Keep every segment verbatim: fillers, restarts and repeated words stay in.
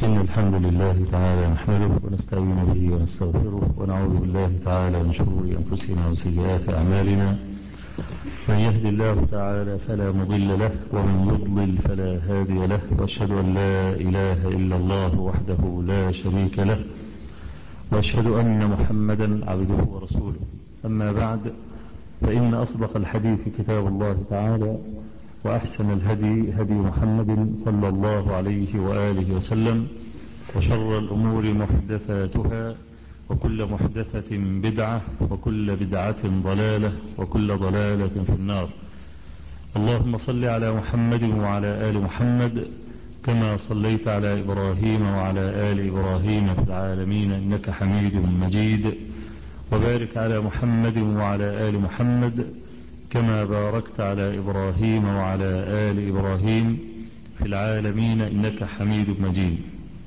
إن الحمد لله تعالى نحمده ونستعين به ونستغفره ونعوذ بالله تعالى من شرور أنفسنا وسيئات أعمالنا. من يهد الله تعالى فلا مضل له ومن يضلل فلا هادي له، وأشهد أن لا إله إلا الله وحده لا شريك له، وأشهد أن محمدا عبده ورسوله. أما بعد، فإن أصدق الحديث كتاب الله تعالى، وأحسن الهدي هدي محمد صلى الله عليه وآله وسلم، وشر الأمور محدثاتها، وكل محدثة بدعة، وكل بدعة ضلالة، وكل ضلالة في النار. اللهم صل على محمد وعلى آل محمد كما صليت على إبراهيم وعلى آل إبراهيم في العالمين إنك حميد مجيد، وبارك على محمد وعلى آل محمد كما باركت على إبراهيم وعلى آل إبراهيم في العالمين إنك حميد مجيد.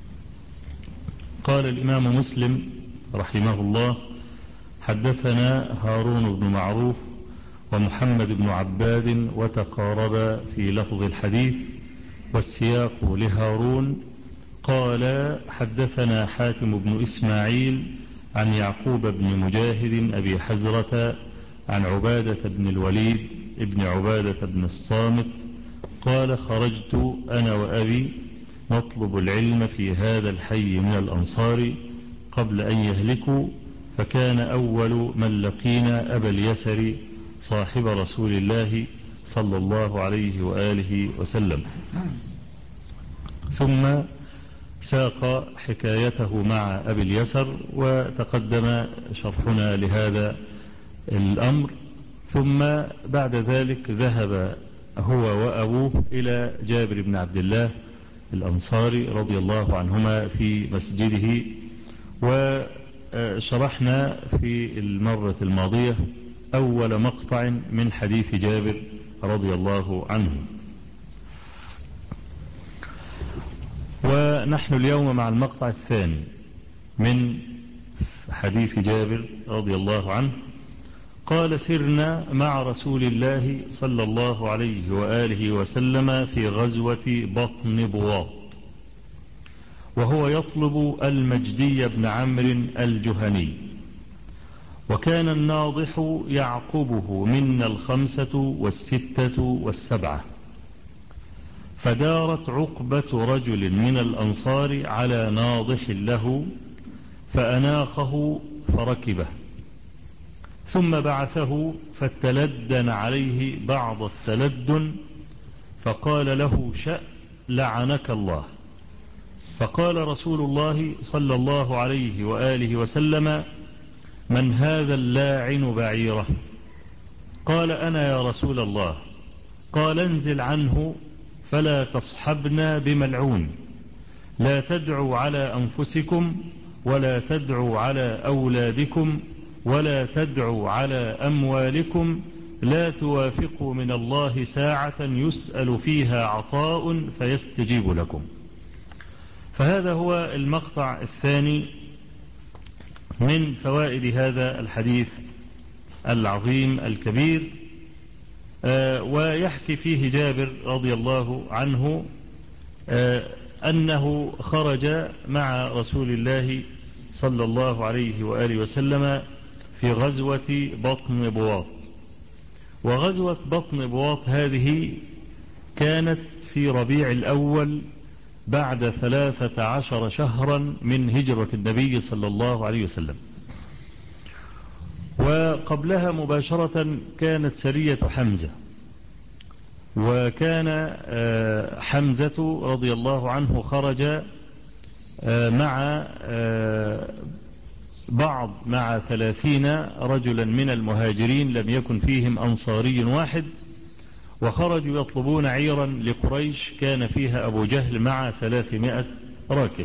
قال الإمام مسلم رحمه الله: حدثنا هارون بن معروف ومحمد بن عباد وتقاربا في لفظ الحديث، والسياق لهارون. قال: حدثنا حاتم بن إسماعيل عن يعقوب بن مجاهد أبي حزرة عن عبادة بن الوليد ابن عبادة بن الصامت قال: خرجت أنا وأبي نطلب العلم في هذا الحي من الأنصار قبل أن يهلكوا، فكان أول من لقينا أبا اليسر صاحب رسول الله صلى الله عليه وآله وسلم. ثم ساق حكايته مع أبي اليسر، وتقدم شرحنا لهذا الأمر. ثم بعد ذلك ذهب هو وأبوه إلى جابر بن عبد الله الأنصاري رضي الله عنهما في مسجده، وشرحنا في المرة الماضية أول مقطع من حديث جابر رضي الله عنه. ونحن اليوم مع المقطع الثاني من حديث جابر رضي الله عنه. قال: سرنا مع رسول الله صلى الله عليه وآله وسلم في غزوة بطن بواط، وهو يطلب المجدي بن عمرو الجهني، وكان الناضح يعقبه منا الخمسة والستة والسبعة، فدارت عقبة رجل من الأنصار على ناضح له فأناخه فركبه، ثم بعثه فاتلدن عليه بعض التلدن، فقال له: شأ لعنك الله. فقال رسول الله صلى الله عليه وآله وسلم: من هذا اللاعن بعيره؟ قال: أنا يا رسول الله. قال: انزل عنه فلا تصحبنا بملعون، لا تدعوا على أنفسكم ولا تدعوا على أولادكم ولا تدعوا على أموالكم، لا توافقوا من الله ساعة يسأل فيها عطاء فيستجيب لكم. فهذا هو المقطع الثاني من فوائد هذا الحديث العظيم الكبير. آه ويحكي فيه جابر رضي الله عنه آه أنه خرج مع رسول الله صلى الله عليه وآله وسلم في غزوة بطن بواط. وغزوة بطن بواط هذه كانت في ربيع الأول بعد ثلاثة عشر شهرا من هجرة النبي صلى الله عليه وسلم. وقبلها مباشرة كانت سرية حمزة، وكان حمزة رضي الله عنه خرج مع بعض مع ثلاثين رجلا من المهاجرين، لم يكن فيهم أنصاري واحد، وخرجوا يطلبون عيرا لقريش كان فيها أبو جهل مع ثلاثمائة راكب.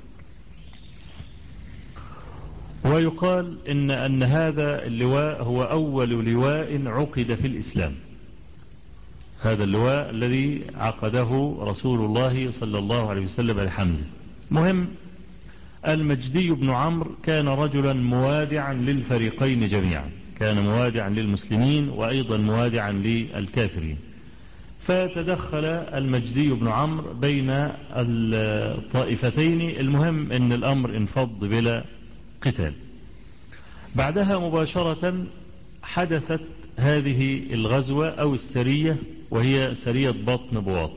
ويقال إن, أن هذا اللواء هو أول لواء عقد في الإسلام، هذا اللواء الذي عقده رسول الله صلى الله عليه وسلم لحمزة. مهم، المجدي بن عمرو كان رجلا موادعا للفريقين جميعا، كان موادعا للمسلمين وأيضا موادعا للكافرين. فتدخل المجدي بن عمرو بين الطائفتين. المهم أن الأمر انفض بلا قتال. بعدها مباشرة حدثت هذه الغزوة أو السرية، وهي سرية بطن بواط.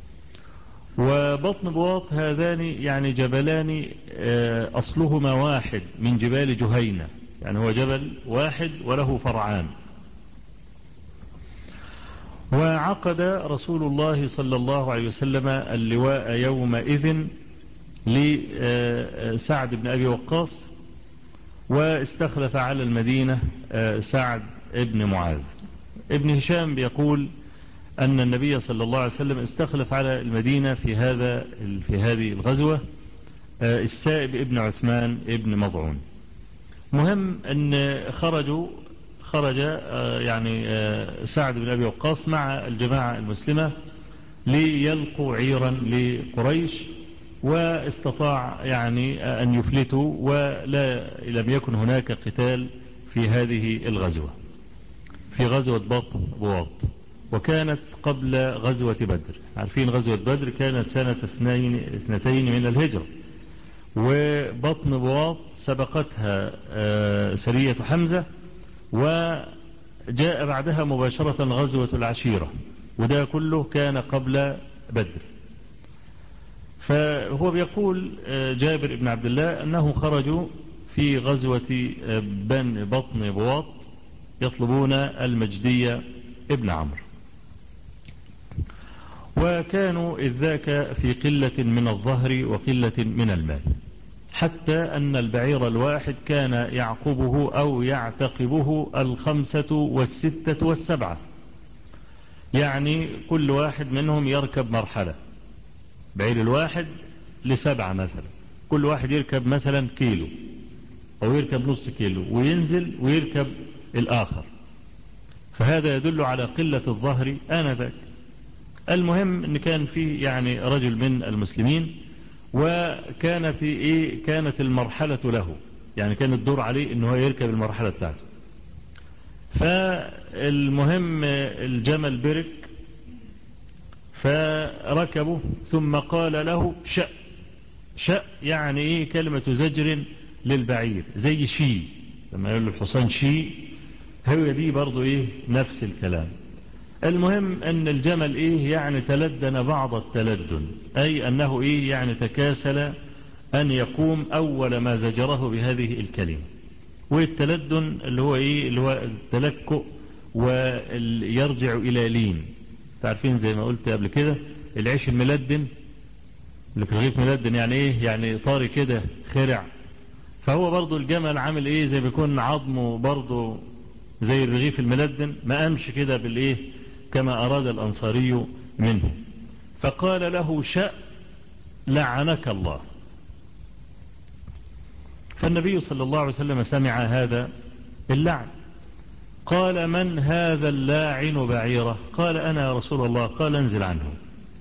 وبطن بواط هذان يعني جبلان أصلهما واحد من جبال جهينة، يعني هو جبل واحد وله فرعان. وعقد رسول الله صلى الله عليه وسلم اللواء يومئذ لسعد بن أبي وقاص، واستخلف على المدينة سعد بن معاذ. ابن هشام بيقول أن النبي صلى الله عليه وسلم استخلف على المدينة في هذا في هذه الغزوة السائب ابن عثمان ابن مضعون. مهم أن خرجوا خرج يعني سعد بن أبي وقاص مع الجماعة المسلمة ليلقوا عيرا لقريش، واستطاع يعني أن يفلتوا، ولا لم يكن هناك قتال في هذه الغزوة، في غزوة بطن بواط. وكانت قبل غزوة بدر. عارفين غزوة بدر كانت سنة اثنين اثنتين من الهجرة، وبطن بواط سبقتها سرية حمزة، وجاء بعدها مباشرة غزوة العشيرة، وده كله كان قبل بدر. فهو بيقول جابر بن عبد الله أنه خرجوا في غزوة بن بطن بواط يطلبون المجدي ابن عمرو، وكانوا إذ ذاك في قلة من الظهر وقلة من المال، حتى أن البعير الواحد كان يعقبه أو يعتقبه الخمسة والستة والسبعة، يعني كل واحد منهم يركب مرحلة. بعير الواحد لسبعة مثلا، كل واحد يركب مثلا كيلو أو يركب نص كيلو وينزل ويركب الآخر، فهذا يدل على قلة الظهر آنذاك. المهم أن كان في يعني رجل من المسلمين، وكانت إيه كانت المرحلة له، يعني كان الدور عليه أنه يركب المرحلة بتاعته. فالمهم الجمل برك فركبه، ثم قال له شأ. شأ يعني إيه كلمة زجر للبعير، زي شي لما يقول الحصان شي، هو دي برضو إيه نفس الكلام. المهم أن الجمل إيه يعني تلدن بعض التلدن، أي أنه إيه يعني تكاسل أن يقوم أول ما زجره بهذه الكلمة. والتلدن اللي هو إيه اللي هو التلكؤ ويرجع إلى لين. تعرفين زي ما قلت قبل كده العيش الملدن اللي في الرغيف ملدن، يعني إيه يعني طاري كده خرع. فهو برضو الجمل عامل إيه زي بيكون عظمه برضو زي الرغيف الملدن، ما قامش كده بالإيه كما أراد الأنصاري منه. فقال له شأ لعنك الله. فالنبي صلى الله عليه وسلم سمع هذا اللعن، قال من هذا اللاعن بعيره؟ قال أنا يا رسول الله. قال انزل عنه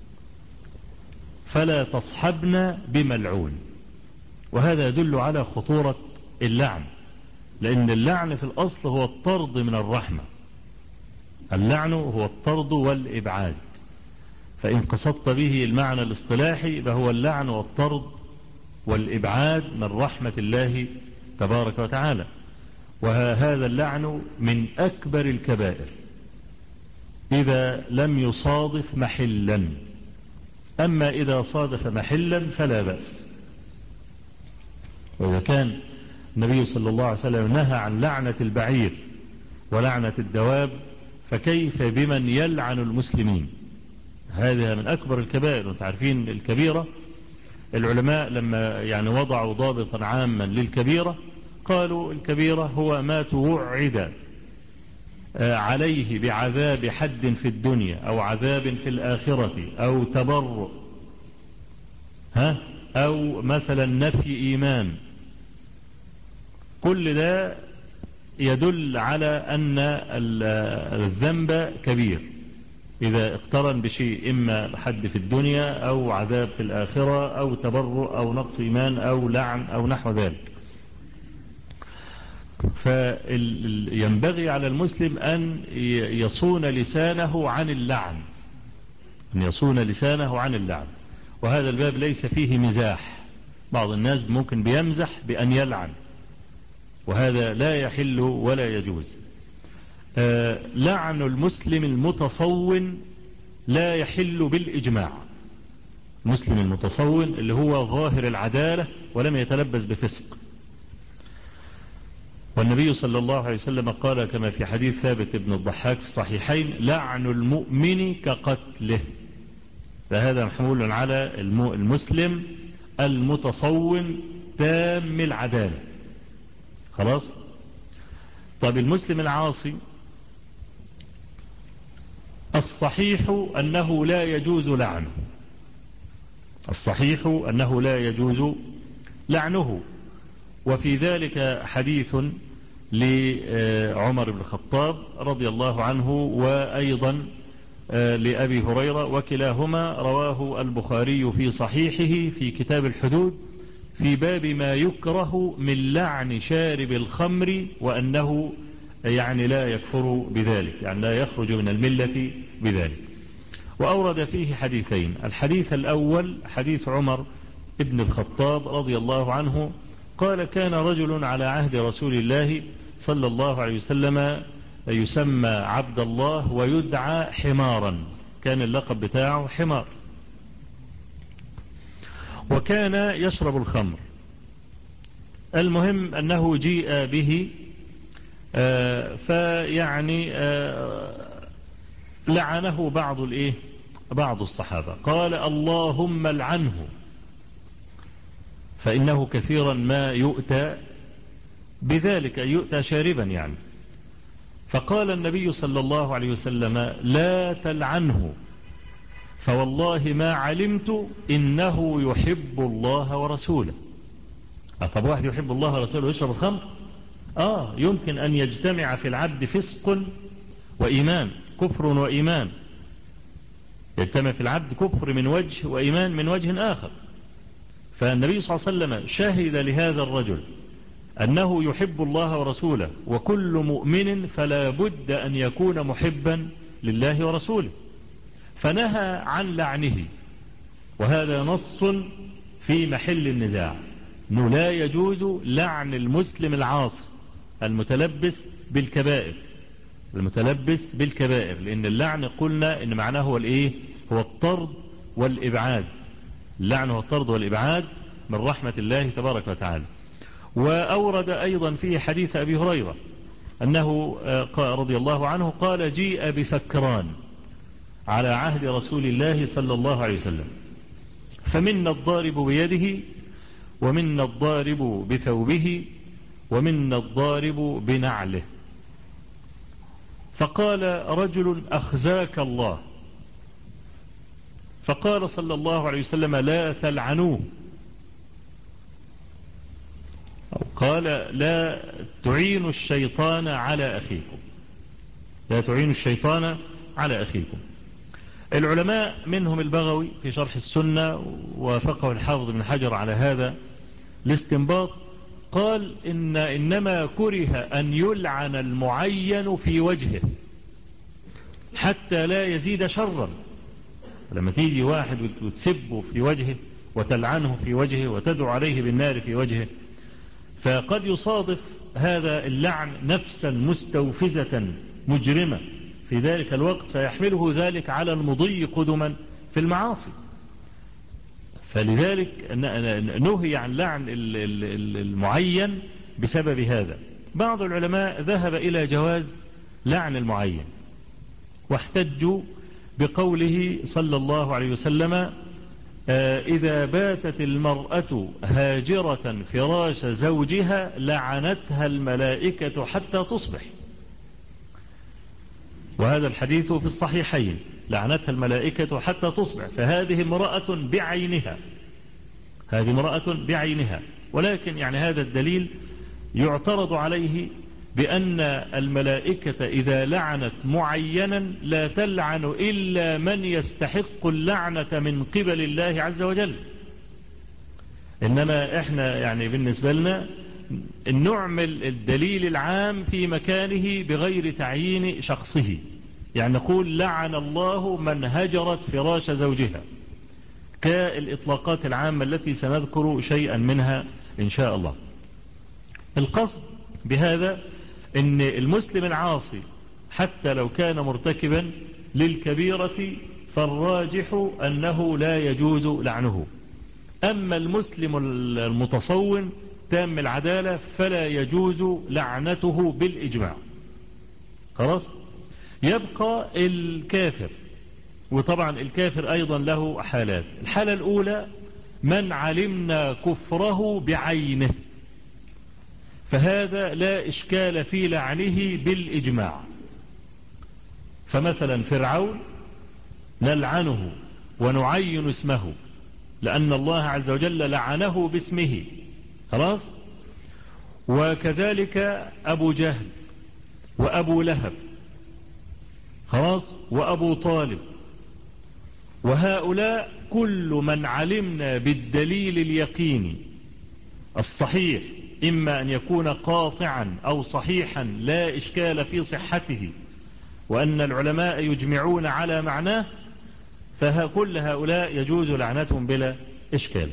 فلا تصحبنا بملعون. وهذا يدل على خطورة اللعن، لأن اللعن في الأصل هو الطرد من الرحمة. اللعن هو الطرد والإبعاد، فإن قصدت به المعنى الاصطلاحي فهو اللعن والطرد والإبعاد من رحمة الله تبارك وتعالى. وهذا اللعن من أكبر الكبائر إذا لم يصادف محلا، أما إذا صادف محلا فلا بأس. وإذا كان النبي صلى الله عليه وسلم نهى عن لعنة البعير ولعنة الدواب، فكيف بمن يلعن المسلمين؟ هذا من أكبر الكبائر. وانتم عارفين الكبيرة، العلماء لما يعني وضعوا ضابطا عاما للكبيرة قالوا الكبيرة هو ما توعد عليه بعذاب حد في الدنيا أو عذاب في الآخرة أو تبرؤ ها أو مثلا نفي إيمان. كل ده يدل على أن الذنب كبير إذا اقترن بشيء، إما حد في الدنيا أو عذاب في الآخرة أو تبرؤ أو نقص إيمان أو لعن أو نحو ذلك. فينبغي على المسلم أن يصون لسانه عن اللعن، أن يصون لسانه عن اللعن. وهذا الباب ليس فيه مزاح، بعض الناس ممكن بيمزح بأن يلعن، وهذا لا يحل ولا يجوز. آه لعن المسلم المتصون لا يحل بالإجماع. مسلم المتصون اللي هو ظاهر العدالة ولم يتلبس بفسق. والنبي صلى الله عليه وسلم قال كما في حديث ثابت بن الضحاك في الصحيحين: لعن المؤمن كقتله. فهذا محمول على المسلم المتصون تام العدالة. خلاص. طب المسلم العاصي الصحيح أنه لا يجوز لعنه، الصحيح أنه لا يجوز لعنه. وفي ذلك حديث لعمر بن الخطاب رضي الله عنه، وأيضا لأبي هريرة، وكلاهما رواه البخاري في صحيحه في كتاب الحدود في باب ما يكره من لعن شارب الخمر، وأنه يعني لا يكفر بذلك، يعني لا يخرج من الملة بذلك. وأورد فيه حديثين. الحديث الأول حديث عمر ابن الخطاب رضي الله عنه قال: كان رجل على عهد رسول الله صلى الله عليه وسلم يسمى عبد الله ويدعى حمارا، كان اللقب بتاعه حمار، وكان يشرب الخمر. المهم أنه جيء به آه فيعني آه لعنه بعض الايه بعض الصحابة، قال: اللهم لعنه فإنه كثيرا ما يؤتى بذلك، أي يؤتى شاربا يعني. فقال النبي صلى الله عليه وسلم: لا تلعنه، فوالله ما علمت إنه يحب الله ورسوله. طب واحد يحب الله ورسوله ويشرب الخمر؟ آه يمكن أن يجتمع في العبد فسق وإيمان، كفر وإيمان، يجتمع في العبد كفر من وجه وإيمان من وجه آخر. فالنبي صلى الله عليه وسلم شهد لهذا الرجل أنه يحب الله ورسوله، وكل مؤمن فلا بد أن يكون محبا لله ورسوله، فنهى عن لعنه. وهذا نص في محل النزاع، أنه لا يجوز لعن المسلم العاصي المتلبس بالكبائر، المتلبس بالكبائر، لأن اللعن قلنا إن معناه هو الإيه؟ هو الطرد والإبعاد. اللعن هو الطرد والإبعاد من رحمة الله تبارك وتعالى. وأورد أيضا فيه حديث أبي هريرة أنه رضي الله عنه قال: جيء بسكران على عهد رسول الله صلى الله عليه وسلم، فمنا الضارب بيده، ومنا الضارب بثوبه، ومنا الضارب بنعله. فقال رجل: أخزاك الله. فقال صلى الله عليه وسلم: لا تلعنوه، أو قال: لا تعينوا الشيطان على أخيكم، لا تعينوا الشيطان على أخيكم. العلماء منهم البغوي في شرح السنة، وافقه الحافظ بن حجر على هذا الاستنباط، قال إن إنما كره أن يلعن المعين في وجهه حتى لا يزيد شرا. لما تيجي واحد وتسبه في وجهه وتلعنه في وجهه وتدعو عليه بالنار في وجهه، فقد يصادف هذا اللعن نفسا مستوفزة مجرمة في ذلك الوقت، فيحمله ذلك على المضي قدما في المعاصي. فلذلك نهي عن لعن المعين بسبب هذا. بعض العلماء ذهب إلى جواز لعن المعين، واحتجوا بقوله صلى الله عليه وسلم: إذا باتت المرأة هاجرة فراش زوجها لعنتها الملائكة حتى تصبح. وهذا الحديث في الصحيحين: لعنتها الملائكة حتى تصبح. فهذه امرأة بعينها، هذه امرأة بعينها. ولكن يعني هذا الدليل يعترض عليه بأن الملائكة إذا لعنت معينا لا تلعن إلا من يستحق اللعنة من قبل الله عز وجل. إنما إحنا يعني بالنسبة لنا نعمل الدليل العام في مكانه بغير تعيين شخصه. يعني نقول لعن الله من هجرت فراش زوجها، كالإطلاقات العامة التي سنذكر شيئا منها إن شاء الله. القصد بهذا أن المسلم العاصي حتى لو كان مرتكبا للكبيرة فالراجح أنه لا يجوز لعنه. أما المسلم المتصون تام العدالة فلا يجوز لعنته بالإجماع. خلاص. يبقى الكافر، وطبعا الكافر أيضا له حالات. الحالة الأولى من علمنا كفره بعينه، فهذا لا إشكال في لعنه بالإجماع. فمثلا فرعون نلعنه ونعين اسمه لأن الله عز وجل لعنه باسمه. خلاص. وكذلك أبو جهل وأبو لهب، خلاص، وأبو طالب، وهؤلاء كل من علمنا بالدليل اليقيني الصحيح، إما أن يكون قاطعا أو صحيحا لا إشكال في صحته وأن العلماء يجمعون على معناه، فكل هؤلاء يجوز لعنتهم بلا إشكال.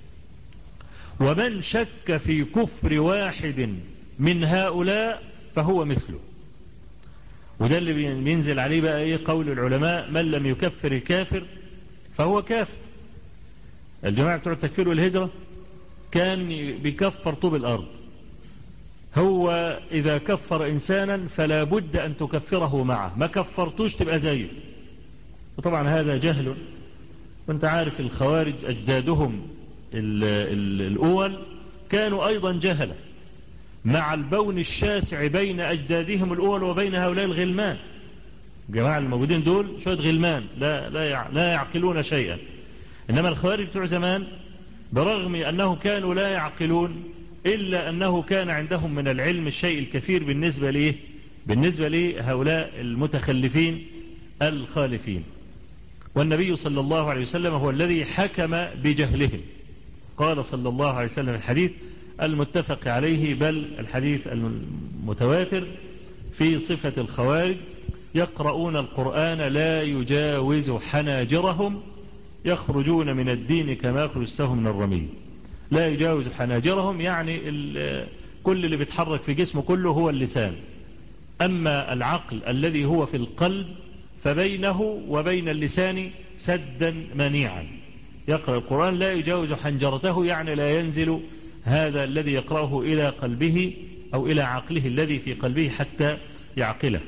ومن شك في كفر واحد من هؤلاء فهو مثله. وده اللي بينزل عليه بقى ايه قول العلماء: من لم يكفر الكافر فهو كافر. الجماعة بتوع التكفير والهجرة كان بيكفر طوب الأرض. هو إذا كفر إنسانا فلا بد أن تكفره معه، ما كفرتوش تبقى زيه. وطبعا هذا جهل. وانت عارف الخوارج أجدادهم ال ال الأول كانوا أيضا جهلة، مع البون الشاسع بين أجدادهم الأول وبين هؤلاء الغلمان. الجماعة الموجودين دول شوية غلمان لا, لا, لا يعقلون شيئا. إنما الخوارج بتوع زمان برغم أنه كانوا لا يعقلون إلا أنه كان عندهم من العلم الشيء الكثير بالنسبة ليه بالنسبة لهؤلاء المتخلفين الخالفين. والنبي صلى الله عليه وسلم هو الذي حكم بجهلهم. قال صلى الله عليه وسلم الحديث المتفق عليه بل الحديث المتواتر في صفة الخوارج: يقرؤون القرآن لا يجاوز حناجرهم يخرجون من الدين كما يخرج السهم من الرمي. لا يجاوز حناجرهم يعني كل اللي بيتحرك في جسمه كله هو اللسان، أما العقل الذي هو في القلب فبينه وبين اللسان سدا منيعا. يقرأ القرآن لا يجاوز حنجرته يعني لا ينزل هذا الذي يقرأه إلى قلبه أو إلى عقله الذي في قلبه حتى يعقله.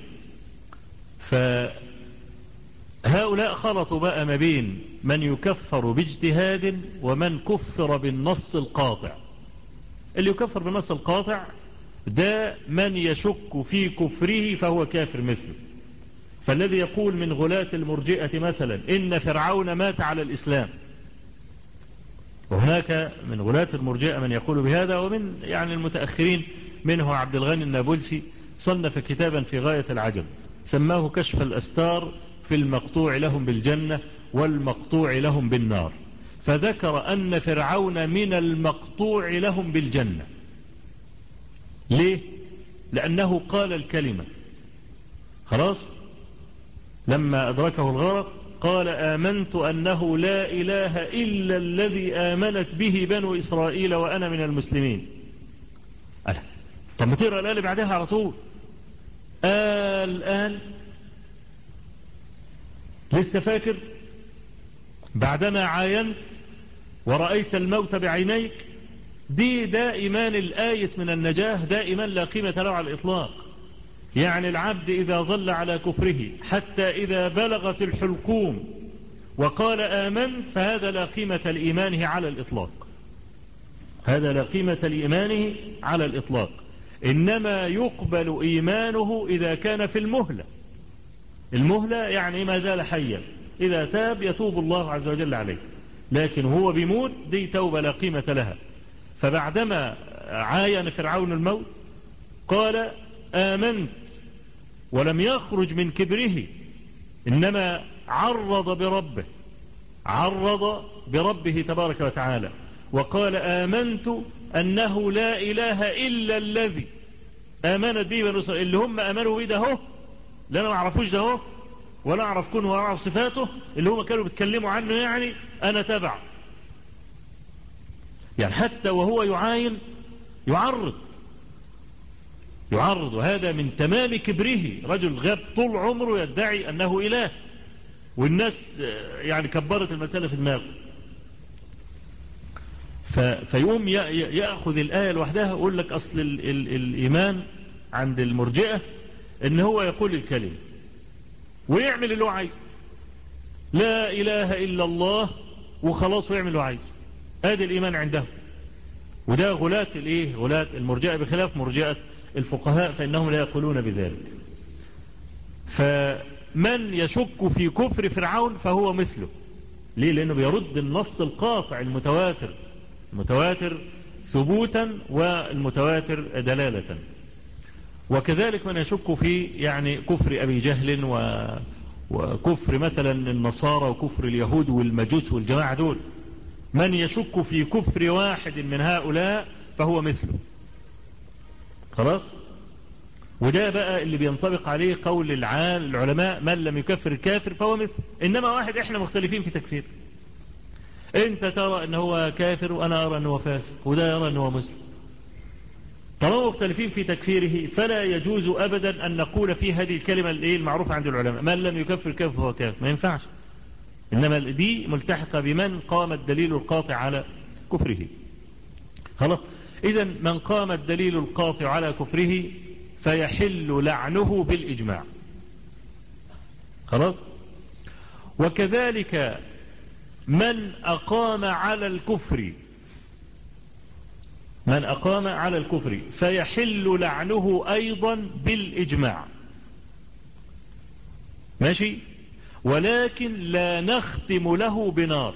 فهؤلاء خلطوا بقى ما بين من يكفر باجتهاد ومن كفر بالنص القاطع. اللي يكفر بالنص القاطع ده من يشك في كفره فهو كافر مثله. فالذي يقول من غلاة المرجئة مثلا إن فرعون مات على الإسلام، وهناك من غلاة المرجئة من يقول بهذا، ومن يعني المتأخرين منه عبد الغني النابلسي صنف كتابا في غاية العجب سماه كشف الأستار في المقطوع لهم بالجنة والمقطوع لهم بالنار، فذكر أن فرعون من المقطوع لهم بالجنة. ليه؟ لأنه قال الكلمة خلاص لما أدركه الغرق قال: آمنت أنه لا إله إلا الذي آمنت به بنو إسرائيل وأنا من المسلمين. ألا طب ما تقرأ الآية اللي بعدها على طول. الآن لسه فاكر بعدما عاينت ورأيت الموت بعينيك؟ دي ده إيمان الآيس من النجاة، ده إيمان لا قيمة له على الإطلاق. يعني العبد إذا ظل على كفره حتى إذا بلغت الحلقوم وقال آمن فهذا لا قيمة لإيمانه على الإطلاق. هذا لا قيمة لإيمانه على الإطلاق. إنما يقبل إيمانه إذا كان في المهلة. المهلة يعني ما زال حيا، إذا تاب يتوب الله عز وجل عليه، لكن هو بيموت دي توبة لا قيمة لها. فبعدما عاين فرعون الموت قال آمنت، ولم يخرج من كبره، إنما عرض بربه عرض بربه تبارك وتعالى وقال آمنت أنه لا إله إلا الذي آمنت به بنو إسرائيل. اللي هم آمنوا به ده هو اللي أنا ما عرفوش ده هو ولا أعرف كونه ولا أعرف صفاته اللي هم كانوا بيتكلموا عنه، يعني أنا تبع. يعني حتى وهو يعاين يعرض يعرض وهذا من تمام كبره. رجل غاب طول عمره يدعي أنه إله، والناس يعني كبرت المسألة في دماغه، فيقوم يأخذ الآية لوحدها يقول لك أصل ال ال الإيمان عند المرجئة إن هو يقول الكلمة ويعمل اللي هو عايزه، لا إله إلا الله وخلاص، ويعمل اللي هو عايزه. هذا الإيمان عنده، وده غلاة الإيه غلاة المرجئة، بخلاف مرجئة الفقهاء فإنهم لا يقولون بذلك. فمن يشك في كفر فرعون فهو مثله. ليه؟ لأنه بيرد النص القاطع المتواتر، المتواتر ثبوتا والمتواتر دلالة. وكذلك من يشك في يعني كفر أبي جهل و... وكفر مثلا النصارى وكفر اليهود والمجوس والجماعة دول، من يشك في كفر واحد من هؤلاء فهو مثله. خلاص؟ وده بقى اللي بينطبق عليه قول العلماء من لم يكفر الكافر فهو مثله. إنما واحد إحنا مختلفين في تكفير، أنت ترى أنه هو كافر وأنا أرى أنه فاسق وده يرى أنه مسلم، طالما مختلفين في تكفيره فلا يجوز أبدا أن نقول في هذه الكلمة المعروفة عند العلماء من لم يكفر الكافر فهو كافر، ما ينفعش. إنما دي ملتحقة بمن قام الدليل القاطع على كفره. خلاص؟ إذا من قام الدليل القاطع على كفره فيحل لعنه بالإجماع. خلاص؟ وكذلك من أقام على الكفر من أقام على الكفر فيحل لعنه أيضا بالإجماع. ماشي؟ ولكن لا نختم له بنار،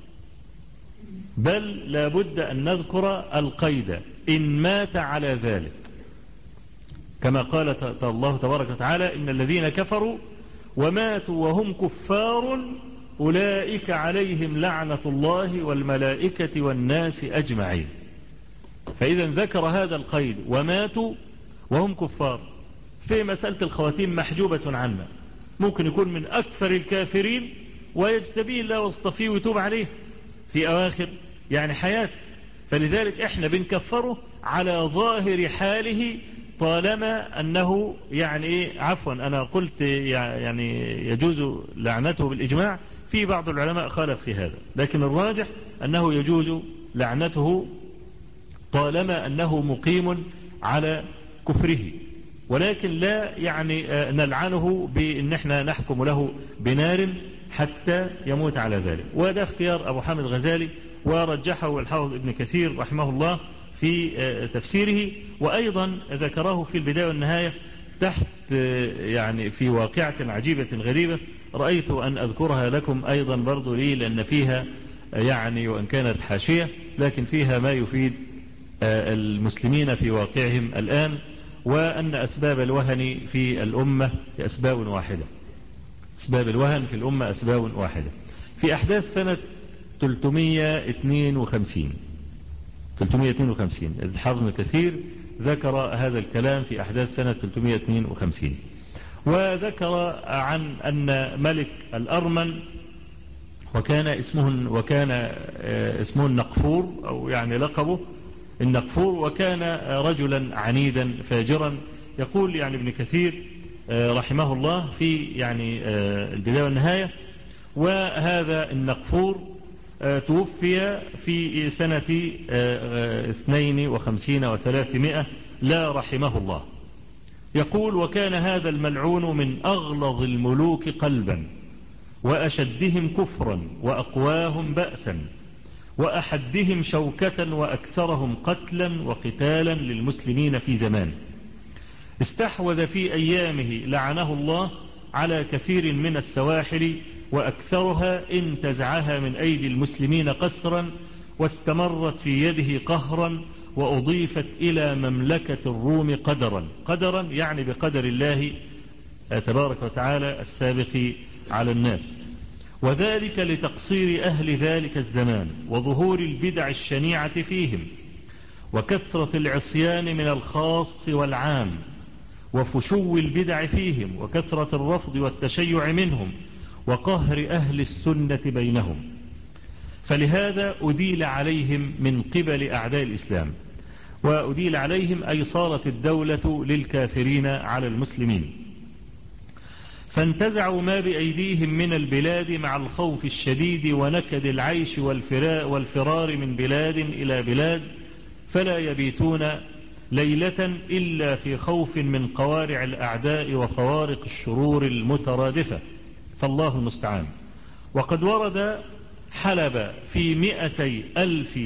بل لابد أن نذكر القيد إن مات على ذلك، كما قال الله تبارك وتعالى إن الذين كفروا وماتوا وهم كفار أولئك عليهم لعنة الله والملائكة والناس أجمعين. فإذا ذكر هذا القيد وماتوا وهم كفار، في مسألة الخواتيم محجوبة عنا، ممكن يكون من أكثر الكافرين ويجتبيه الله واصطفيه ويتوب عليه في أواخر يعني حياته، فلذلك احنا بنكفره على ظاهر حاله طالما أنه يعني إيه عفوا أنا قلت يعني يجوز لعنته بالإجماع. في بعض العلماء خالف في هذا، لكن الراجح أنه يجوز لعنته طالما أنه مقيم على كفره، ولكن لا يعني نلعنه بأن احنا نحكم له بنار حتى يموت على ذلك. وده اختيار أبو حامد الغزالي ورجحه الحافظ ابن كثير رحمه الله في تفسيره، وأيضا ذكره في البداية والنهاية تحت يعني في واقعة عجيبة غريبة رأيت أن أذكرها لكم أيضا برضو لي، لأن فيها يعني وإن كانت حاشية لكن فيها ما يفيد المسلمين في واقعهم الآن، وأن أسباب الوهن في الأمة أسباب واحدة. أسباب الوهن في الأمة أسباب واحدة. في أحداث سنة ثلاثمائة واثنين وخمسين الحافظ ابن كثير ذكر هذا الكلام في أحداث سنة ثلاثمائة واثنين وخمسين، وذكر عن أن ملك الأرمن وكان اسمه وكان اسمه النقفور أو يعني لقبه النقفور، وكان رجلا عنيدا فاجرا. يقول يعني ابن كثير رحمه الله في يعني البداية والنهاية وهذا النقفور توفي في سنة اثنين وخمسين وثلاثمائة لا رحمه الله. يقول وكان هذا الملعون من أغلظ الملوك قلبا وأشدهم كفرا وأقواهم بأسا وأحدهم شوكة وأكثرهم قتلا وقتالا للمسلمين في زمان. استحوذ في أيامه لعنه الله على كثير من السواحل وأكثرها انتزعها من أيدي المسلمين قسرا واستمرت في يده قهرا وأضيفت إلى مملكة الروم قدرا قدرا يعني بقدر الله تبارك وتعالى السابق على الناس، وذلك لتقصير أهل ذلك الزمان وظهور البدع الشنيعة فيهم وكثرة العصيان من الخاص والعام وفشو البدع فيهم وكثرة الرفض والتشيع منهم وقهر أهل السنة بينهم، فلهذا أديل عليهم من قبل أعداء الإسلام، وأديل عليهم أي صارت الدولة للكافرين على المسلمين، فانتزعوا ما بأيديهم من البلاد مع الخوف الشديد ونكد العيش والفرار من بلاد إلى بلاد، فلا يبيتون ليلة إلا في خوف من قوارع الأعداء وطوارق الشرور المترادفة، فالله المستعان. وقد ورد حلب في مئتي ألف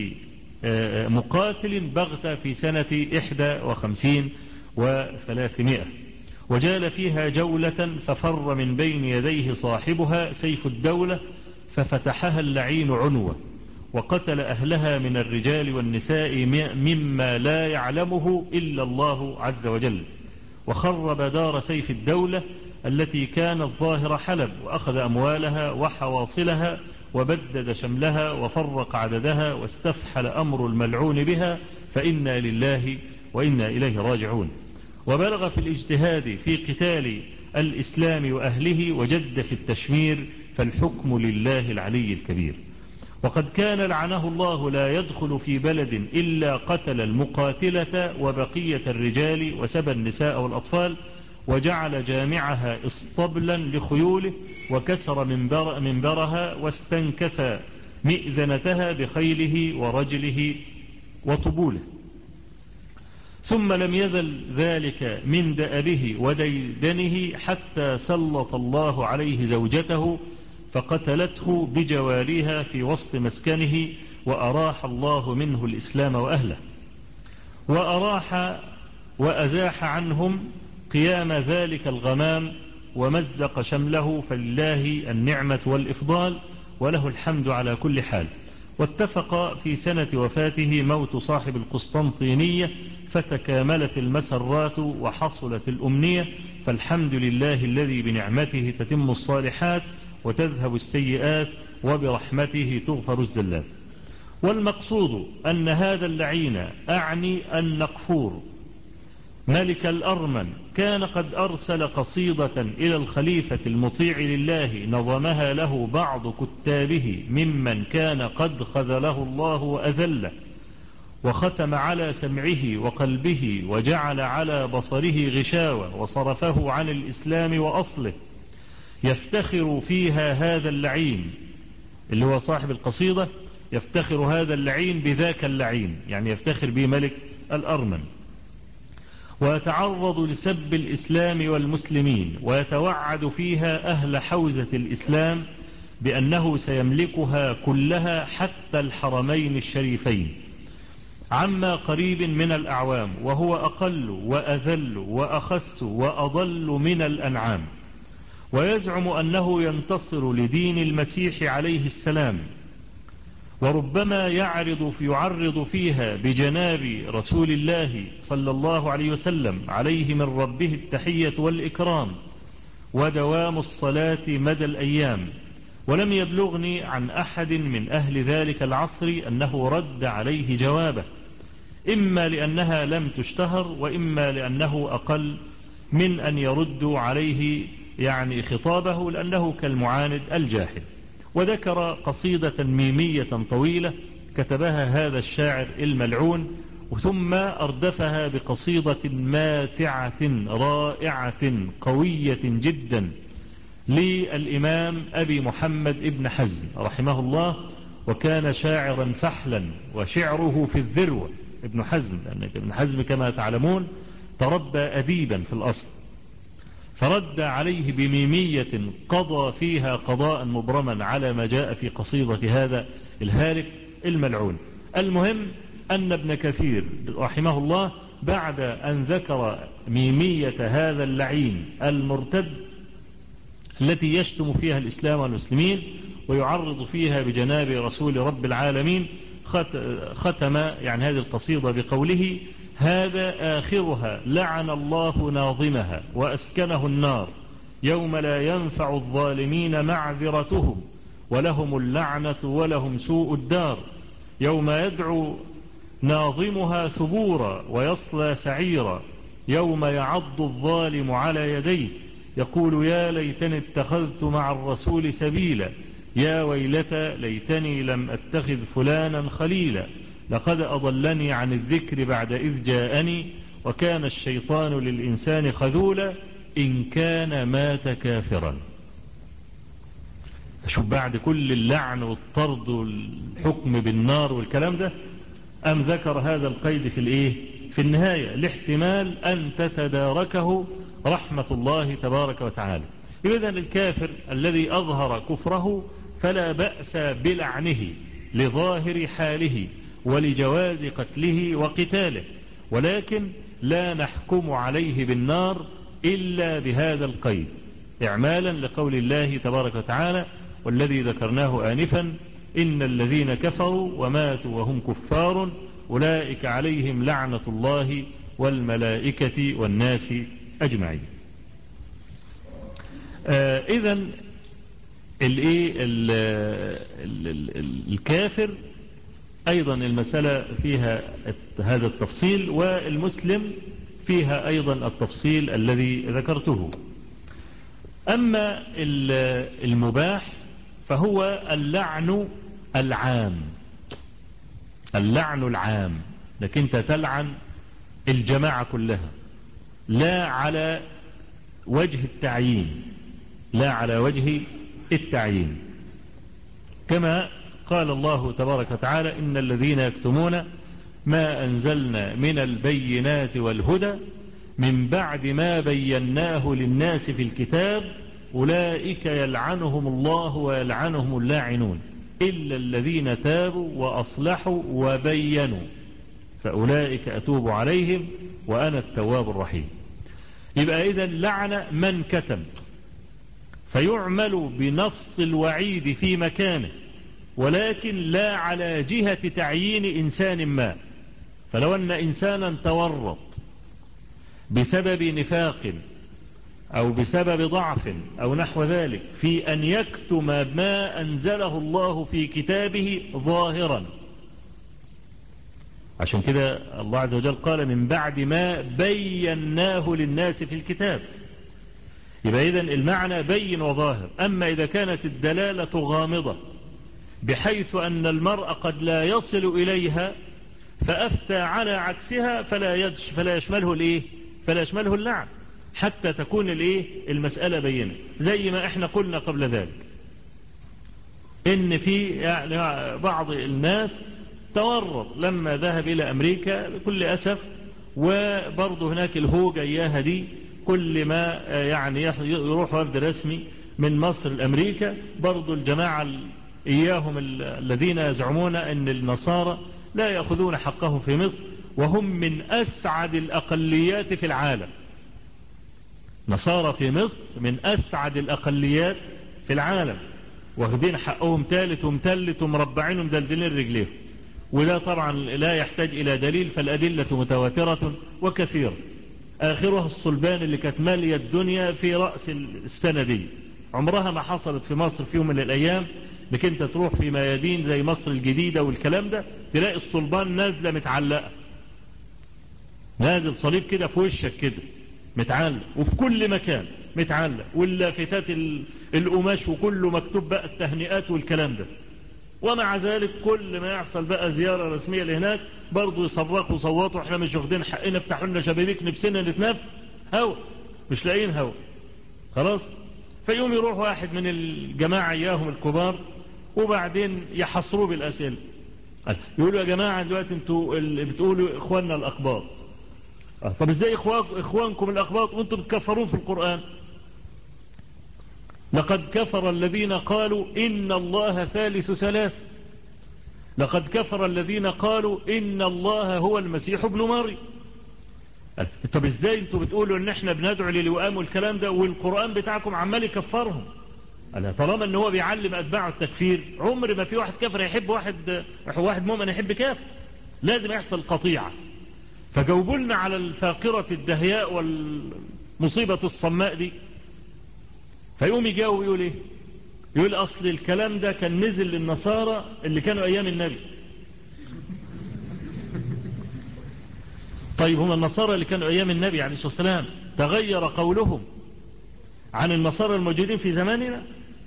مقاتل بغتة في سنة إحدى وخمسين وثلاثمائة، وجال فيها جولة ففر من بين يديه صاحبها سيف الدولة ففتحها اللعين عنوة، وقتل أهلها من الرجال والنساء مما لا يعلمه إلا الله عز وجل، وخرب دار سيف الدولة التي كانت ظاهر حلب، وأخذ أموالها وحواصلها وبدد شملها وفرق عددها واستفحل أمر الملعون بها، فإنا لله وإنا إليه راجعون. وبلغ في الاجتهاد في قتال الإسلام وأهله وجد في التشمير، فالحكم لله العلي الكبير. وقد كان لعنه الله لا يدخل في بلد إلا قتل المقاتلة وبقية الرجال وسبى النساء والأطفال، وجعل جامعها اسطبلا لخيوله، وكسر منبر منبرها واستنكف مئذنتها بخيله ورجله وطبوله. ثم لم يزل ذلك من دأبه وديدنه حتى سلط الله عليه زوجته فقتلته بجوارها في وسط مسكنه، وأراح الله منه الإسلام وأهله، وأراح وأزاح عنهم قيام ذلك الغمام ومزق شمله، فلله النعمة والإفضال وله الحمد على كل حال. واتفق في سنة وفاته موت صاحب القسطنطينية، فتكاملت المسرات وحصلت الأمنية، فالحمد لله الذي بنعمته تتم الصالحات وتذهب السيئات وبرحمته تغفر الزلات. والمقصود أن هذا اللعين أعني النقفور ملك الأرمن كان قد أرسل قصيدة إلى الخليفة المطيع لله نظمها له بعض كتابه ممن كان قد خذله الله وأذله، وختم على سمعه وقلبه وجعل على بصره غشاوة وصرفه عن الإسلام وأصله، يفتخر فيها هذا اللعين اللي هو صاحب القصيدة، يفتخر هذا اللعين بذاك اللعين، يعني يفتخر به ملك الأرمن، ويتعرض لسب الإسلام والمسلمين، ويتوعد فيها أهل حوزة الإسلام بأنه سيملكها كلها حتى الحرمين الشريفين عما قريب من الأعوام، وهو أقل وأذل وأخس وأضل من الأنعام، ويزعم أنه ينتصر لدين المسيح عليه السلام، وربما يعرض يعرض فيها بجناب رسول الله صلى الله عليه وسلم عليه من ربه التحية والإكرام ودوام الصلاة مدى الأيام. ولم يبلغني عن أحد من أهل ذلك العصر أنه رد عليه جوابه، إما لأنها لم تشتهر، وإما لأنه أقل من أن يردوا عليه يعني خطابه، لأنه كالمعاند الجاحد. وذكر قصيدة ميمية طويلة كتبها هذا الشاعر الملعون، ثم أردفها بقصيدة ماتعة رائعة قوية جدا للإمام أبي محمد ابن حزم رحمه الله، وكان شاعرا فحلا وشعره في الذروة ابن حزم، لأن ابن حزم كما تعلمون تربى أديبا في الأصل، فرد عليه بميمية قضى فيها قضاء مبرما على ما جاء في قصيدة هذا الهالك الملعون. المهم أن ابن كثير رحمه الله بعد أن ذكر ميمية هذا اللعين المرتد التي يشتم فيها الإسلام والمسلمين ويعرض فيها بجناب رسول رب العالمين، ختم يعني هذه القصيدة بقوله: هذا آخرها لعن الله ناظمها وأسكنه النار يوم لا ينفع الظالمين معذرتهم، ولهم اللعنة ولهم سوء الدار، يوم يدعو ناظمها ثبورا ويصلى سعيرا، يوم يعض الظالم على يديه يقول يا ليتني اتخذت مع الرسول سبيلا يا ويلتى ليتني لم أتخذ فلانا خليلا لقد أضلني عن الذكر بعد إذ جاءني وكان الشيطان للإنسان خذولا إن كان مات كافرا. أشوف بعد كل اللعن والطرد والحكم بالنار والكلام ده أم ذكر هذا القيد في الإيه؟ في النهاية لاحتمال أن تتداركه رحمة الله تبارك وتعالى. إذن الكافر الذي أظهر كفره فلا بأس بلعنه لظاهر حاله ولجواز قتله وقتاله، ولكن لا نحكم عليه بالنار إلا بهذا القيد إعمالا لقول الله تبارك وتعالى والذي ذكرناه آنفا إن الذين كفروا وماتوا وهم كفار أولئك عليهم لعنة الله والملائكة والناس أجمعين. آه إذن الكافر أيضا المسألة فيها هذا التفصيل، والمسلم فيها أيضا التفصيل الذي ذكرته. أما المباح فهو اللعن العام، اللعن العام، لكن انت تلعن الجماعة كلها لا على وجه التعيين، لا على وجه التعيين، كما قال الله تبارك وتعالى إن الذين يكتمون ما أنزلنا من البينات والهدى من بعد ما بيناه للناس في الكتاب أولئك يلعنهم الله ويلعنهم اللاعنون إلا الذين تابوا وأصلحوا وبينوا فأولئك أتوب عليهم وأنا التواب الرحيم. يبقى إذن لعن من كتم، فيعمل بنص الوعيد في مكانه ولكن لا على جهة تعيين إنسان ما. فلو أن إنسانا تورط بسبب نفاق أو بسبب ضعف أو نحو ذلك في أن يكتم ما أنزله الله في كتابه ظاهرا، عشان كده الله عز وجل قال من بعد ما بيناه للناس في الكتاب. يبقى إذن المعنى بين وظاهر. أما إذا كانت الدلالة غامضة بحيث أن المرء قد لا يصل إليها فأفتى على عكسها فلا يدش فلا يشمله الإيه؟ فلا يشمله اللعن حتى تكون الإيه؟ المسألة بينة، زي ما احنا قلنا قبل ذلك إن في يعني بعض الناس تورط لما ذهب إلى أمريكا بكل أسف، وبرضه هناك الهوجة إياها دي كل ما يعني يروح وفد رسمي من مصر لأمريكا برضه الجماعة إياهم الذين يزعمون أن النصارى لا يأخذون حقهم في مصر وهم من أسعد الأقليات في العالم. نصارى في مصر من أسعد الأقليات في العالم، واخدين حقهم تالت ومتلت ومربعين ومدلدلين رجليهم، وده طبعا لا يحتاج إلى دليل فالأدلة متواترة وكثيرة. آخرها الصلبان اللي كانت مالية الدنيا في رأس السنة دي، عمرها ما حصلت في مصر في يوم من الأيام. لكن انت تروح في ميادين زي مصر الجديدة والكلام ده تلاقي الصلبان نازلة متعلقة، نازل صليب كده في وشك كده متعلق، وفي كل مكان متعلق، واللافتات القماش وكله مكتوب بقى التهنئات والكلام ده. ومع ذلك كل ما يحصل بقى زيارة رسمية لهناك برضو يصرخوا وصوتوا احنا مش واخدين حقنا، افتحوا لنا شبابيك نفسنا نتنفس هوا، مش لاقيين هوا خلاص. فيوم يروح واحد من الجماعة اياهم الكبار وبعدين يحصروا بالأسئلة، يقولوا يا جماعة دلوقتي انتوا اللي بتقولوا اخواننا الأقباط، طب ازاي اخوانكم الأقباط وانتوا بتكفرون في القرآن؟ لقد كفر الذين قالوا إن الله ثالث ثلاث، لقد كفر الذين قالوا إن الله هو المسيح ابن مريم. طب ازاي انتوا بتقولوا ان احنا بندعو للوئام والكلام ده والقرآن بتاعكم عمال يكفرهم؟ طالما ان هو بيعلم اتباعه التكفير، عمر ما في واحد كافر يحب واحد واحد مؤمن يحب كافر، لازم يحصل قطيعة. فجاوبوا لنا على الفاقرة الدهياء والمصيبة الصماء دي. فيقوم يجاوب يقول ايه؟ يقول اصل الكلام ده كان نزل للنصارى اللي كانوا ايام النبي. طيب هم النصارى اللي كانوا أيام النبي عليه الصلاة والسلام تغير قولهم عن النصارى الموجودين في زماننا؟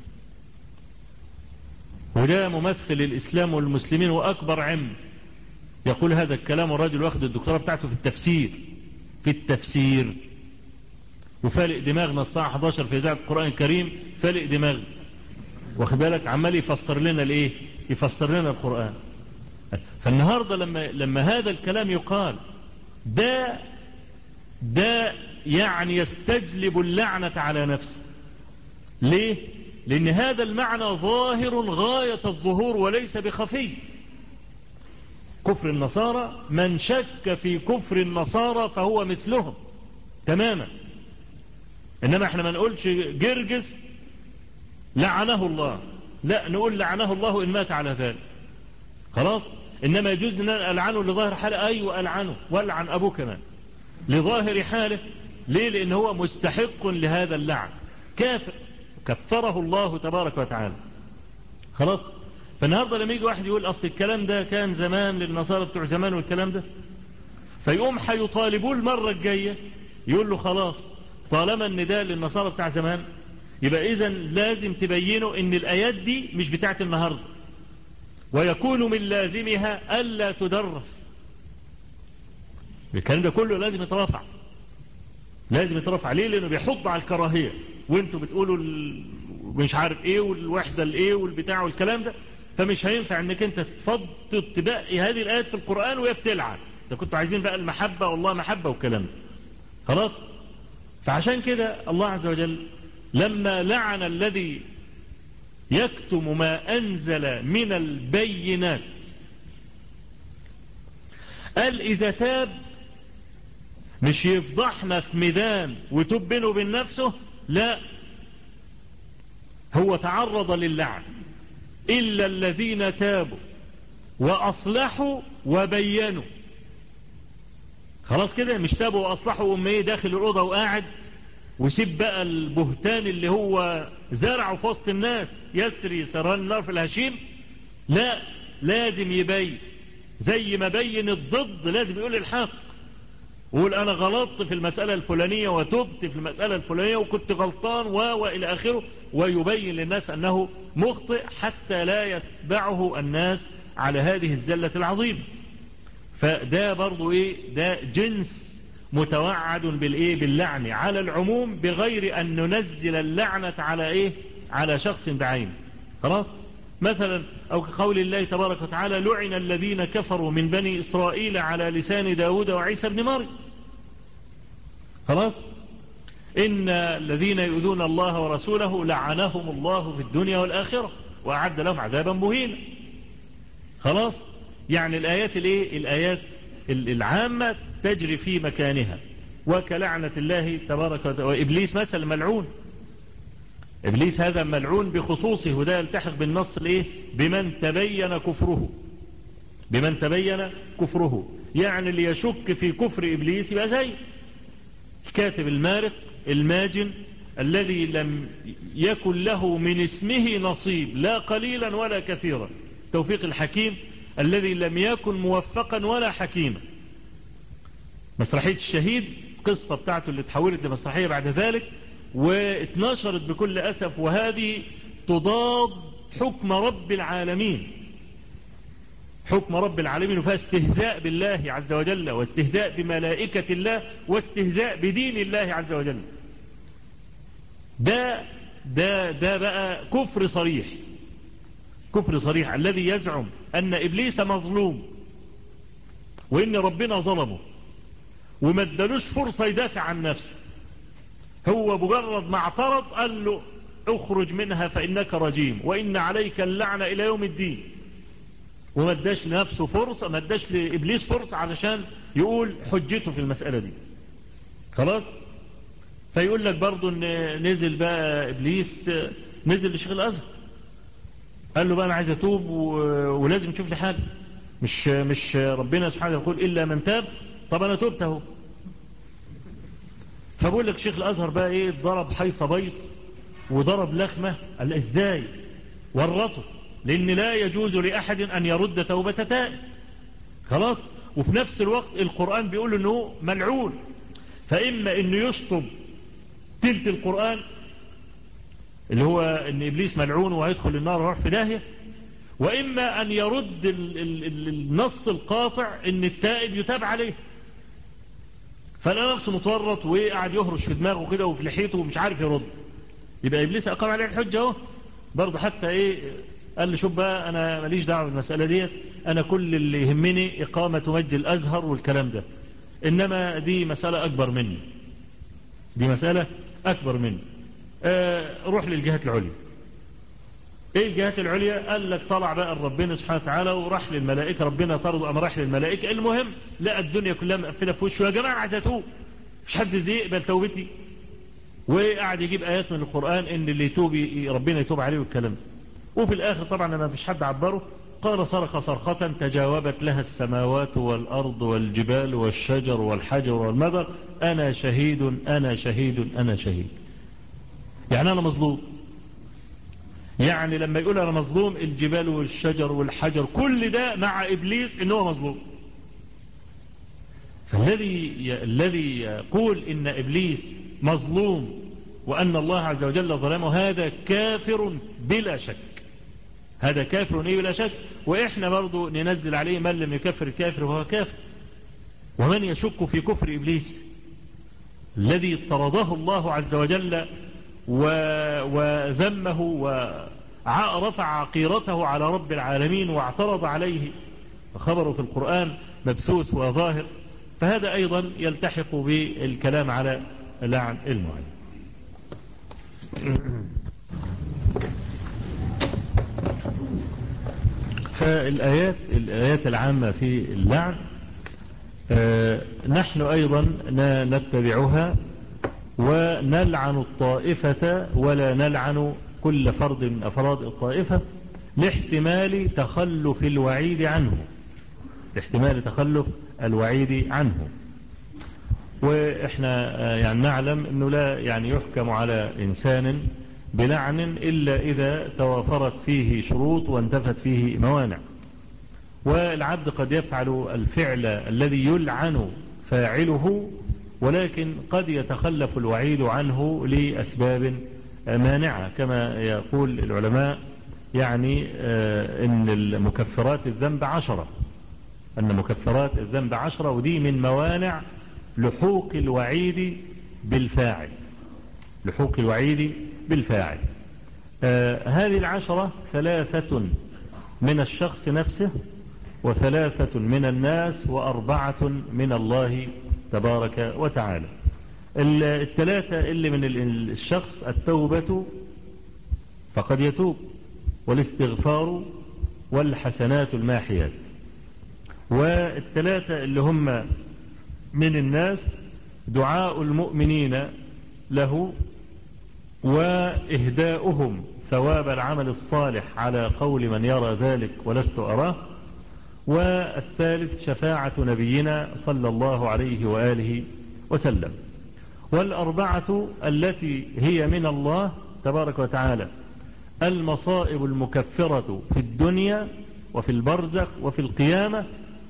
وده ممثل الإسلام والمسلمين وأكبر عم يقول هذا الكلام، والراجل واخد الدكتوراه بتاعته في التفسير في التفسير وفالق دماغنا الساعة احد عشر في إذاعة القرآن الكريم، فالق دماغنا واخد بالك، عمال يفسر لنا الايه، يفسر لنا القرآن. فالنهاردة لما لما هذا الكلام يقال ده ده يعني يستجلب اللعنة على نفسه. ليه؟ لأن هذا المعنى ظاهر غاية الظهور وليس بخفي. كفر النصارى من شك في كفر النصارى فهو مثلهم تماما. إنما احنا ما نقولش جرجس لعنه الله، لا نقول لعنه الله إن مات على ذلك خلاص. إنما يجوز أن ألعنه لظاهر حاله، أيوة ألعنه والعن أبوه كمان لظاهر حاله. ليه؟ لأن هو مستحق لهذا اللعن، كافر كفره الله تبارك وتعالى خلاص. فالنهاردة لما يجي واحد يقول أصل الكلام ده كان زمان للنصارى بتوع زمان والكلام ده، فيقوم حيطالبوه المرة الجاية يقول له خلاص طالما النداء للنصارى بتاع زمان يبقى إذن لازم تبينوا ان الآيات دي مش بتاعت النهاردة، ويكون من لازمها ألا تدرس. الكلام ده كله لازم يترافع، لازم يترافع. ليه؟ لأنه بيحض على الكراهية، وانتوا بتقولوا مش عارف ايه والوحدة الايه والبتاع والكلام ده، فمش هينفع انك انت تفضل تبقي هذه الآيات في القرآن وهي بتلعن. اذا كنتوا عايزين بقى المحبة والله محبة والكلام ده خلاص. فعشان كده الله عز وجل لما لعن الذي يكتم ما أنزل من البينات قال إذا تاب مش يفضحنا في ميدان وتوب بينه وبين نفسه، لا، هو تعرض للعن إلا الذين تابوا وأصلحوا وبينوا. خلاص كده، مش تابوا وأصلحوا أم ايه داخل الأوضة وقاعد وسيب بقى البهتان اللي هو زرعه في وسط الناس يسري سران النار في الهشيم. لا، لازم يبين زي ما بين الضد، لازم يقول الحق ويقول أنا غلطت في المسألة الفلانية وتبت في المسألة الفلانية وكنت غلطان و وإلى آخره، ويبين للناس أنه مخطئ حتى لا يتبعه الناس على هذه الزلة العظيمة. فده برضو إيه، ده جنس متوعد بالإيه، باللعن على العموم بغير أن ننزل اللعنة على إيه، على شخص بعينه خلاص. مثلا أو كقول الله تبارك وتعالى لعن الذين كفروا من بني إسرائيل على لسان داود وعيسى بن مريم خلاص. إن الذين يؤذون الله ورسوله لعنهم الله في الدنيا والآخرة وأعد لهم عذابا مهينا خلاص. يعني الآيات الإيه، الآيات العامة تجري في مكانها، وكلعنة الله تبارك وتعالى. وإبليس مثل ملعون، إبليس هذا ملعون بخصوصه، وده يلتحق بالنص الإيه، بمن تبين كفره، بمن تبين كفره. يعني اللي يشك في كفر إبليس يبقى زي الكاتب المارق الماجن الذي لم يكن له من اسمه نصيب لا قليلا ولا كثيرا. توفيق الحكيم الذي لم يكن موفقا ولا حكيما. مسرحية الشهيد قصة بتاعته اللي تحولت لمسرحية بعد ذلك واتنشرت بكل أسف، وهذه تضاد حكم رب العالمين، حكم رب العالمين، وفيها استهزاء بالله عز وجل واستهزاء بملائكة الله واستهزاء بدين الله عز وجل. ده ده ده بقى كفر صريح، كفر صريح. الذي يزعم أن إبليس مظلوم وإن ربنا ظلمه وما ادالوش فرصة يدافع عن نفسه، هو مجرد ما اعترض قال له اخرج منها فإنك رجيم وإن عليك اللعنة إلى يوم الدين، وما اداش لنفسه فرصة، ما اداش لإبليس فرصة علشان يقول حجته في المسألة دي خلاص. فيقول لك برضو ان نزل بقى إبليس نزل لشيخ الأزهر قال له بقى أنا عايز أتوب ولازم تشوف لي حاجة، مش مش ربنا سبحانه يقول إلا من تاب. طب أنا توبت اهو. فبقول لك شيخ الأزهر بقى إيه، ضرب حيص بيص وضرب لخمة. قال إزاي؟ ورطه، لأن لا يجوز لأحد أن يرد توبة تائب خلاص. وفي نفس الوقت القرآن بيقول انه ملعون، فإما انه يشطب تلت القرآن اللي هو ان ابليس ملعون وهيدخل النار ويروح في داهية، وإما أن يرد ال ال ال النص القاطع إن التائب يتاب عليه. فلا نفسه متورط وقاعد يهرش في دماغه كده وفي لحيته ومش عارف يرد، يبقى إبليس أقام عليه الحجة اهو برضه. حتى إيه قال لي شوف بقى أنا ماليش دعوة بالمسألة ديت، أنا كل اللي يهمني إقامة مجد الأزهر والكلام ده، إنما دي مسألة أكبر مني، دي مسألة أكبر مني. آه روح للجهات العليا. ايه الجهات العليا؟ قال لك طلع بقى ربنا سبحانه وتعالى وراح للملائكة، ربنا طرد أم راح للملائكة، المهم لقى الدنيا كلها مقفلة في وشه، يا جماعة عايز اتوب، مش حد دي يقبل توبتي، وقعد يجيب آيات من القرآن ان اللي يتوب ربنا يتوب عليه والكلام. وفي الآخر طبعا ما فيش حد عبره، قال صرخ صرخة تجاوبت لها السماوات والأرض والجبال والشجر والحجر والمدر أنا شهيد أنا شهيد أنا شهيد. يعني أنا مظلوم، يعني لما يقول أنا مظلوم الجبال والشجر والحجر كل ده مع إبليس إنه مظلوم. فالذي الذي يقول إن إبليس مظلوم وأن الله عز وجل ظلمه هذا كافر بلا شك، هذا كافر بلا شك. وإحنا برضو ننزل عليه من لم يكفر الكافر وهو كافر. ومن يشك في كفر إبليس الذي طرده الله عز وجل وذمه ورفع عقيرته على رب العالمين واعترض عليه، خبره في القرآن مبثوث وظاهر، فهذا أيضا يلتحق بالكلام على لعن المعين. فالآيات الآيات العامة في اللعن آه نحن أيضا نتبعها ونلعن الطائفة ولا نلعن كل فرد من أفراد الطائفة لاحتمال تخلف الوعيد عنه، لاحتمال تخلف الوعيد عنه. وإحنا يعني نعلم أنه لا يعني يحكم على إنسان بلعن إلا إذا توافرت فيه شروط وانتفت فيه موانع. والعبد قد يفعل الفعل الذي يلعن فاعله ولكن قد يتخلف الوعيد عنه لأسباب مانعة، كما يقول العلماء يعني إن المكفرات الذنب عشرة، أن مكفرات الذنب عشرة، ودي من موانع لحوق الوعيد بالفاعل، لحوق الوعيد بالفاعل. آه هذه العشرة ثلاثة من الشخص نفسه وثلاثة من الناس وأربعة من الله تبارك وتعالى. الثلاثة اللي من الشخص التوبة فقد يتوب، والاستغفار والحسنات الماحيات. والثلاثة اللي هم من الناس دعاء المؤمنين له وإهداؤهم ثواب العمل الصالح على قول من يرى ذلك ولست أراه. والثالث شفاعة نبينا صلى الله عليه وآله وسلم. والأربعة التي هي من الله تبارك وتعالى المصائب المكفرة في الدنيا وفي البرزخ وفي القيامة،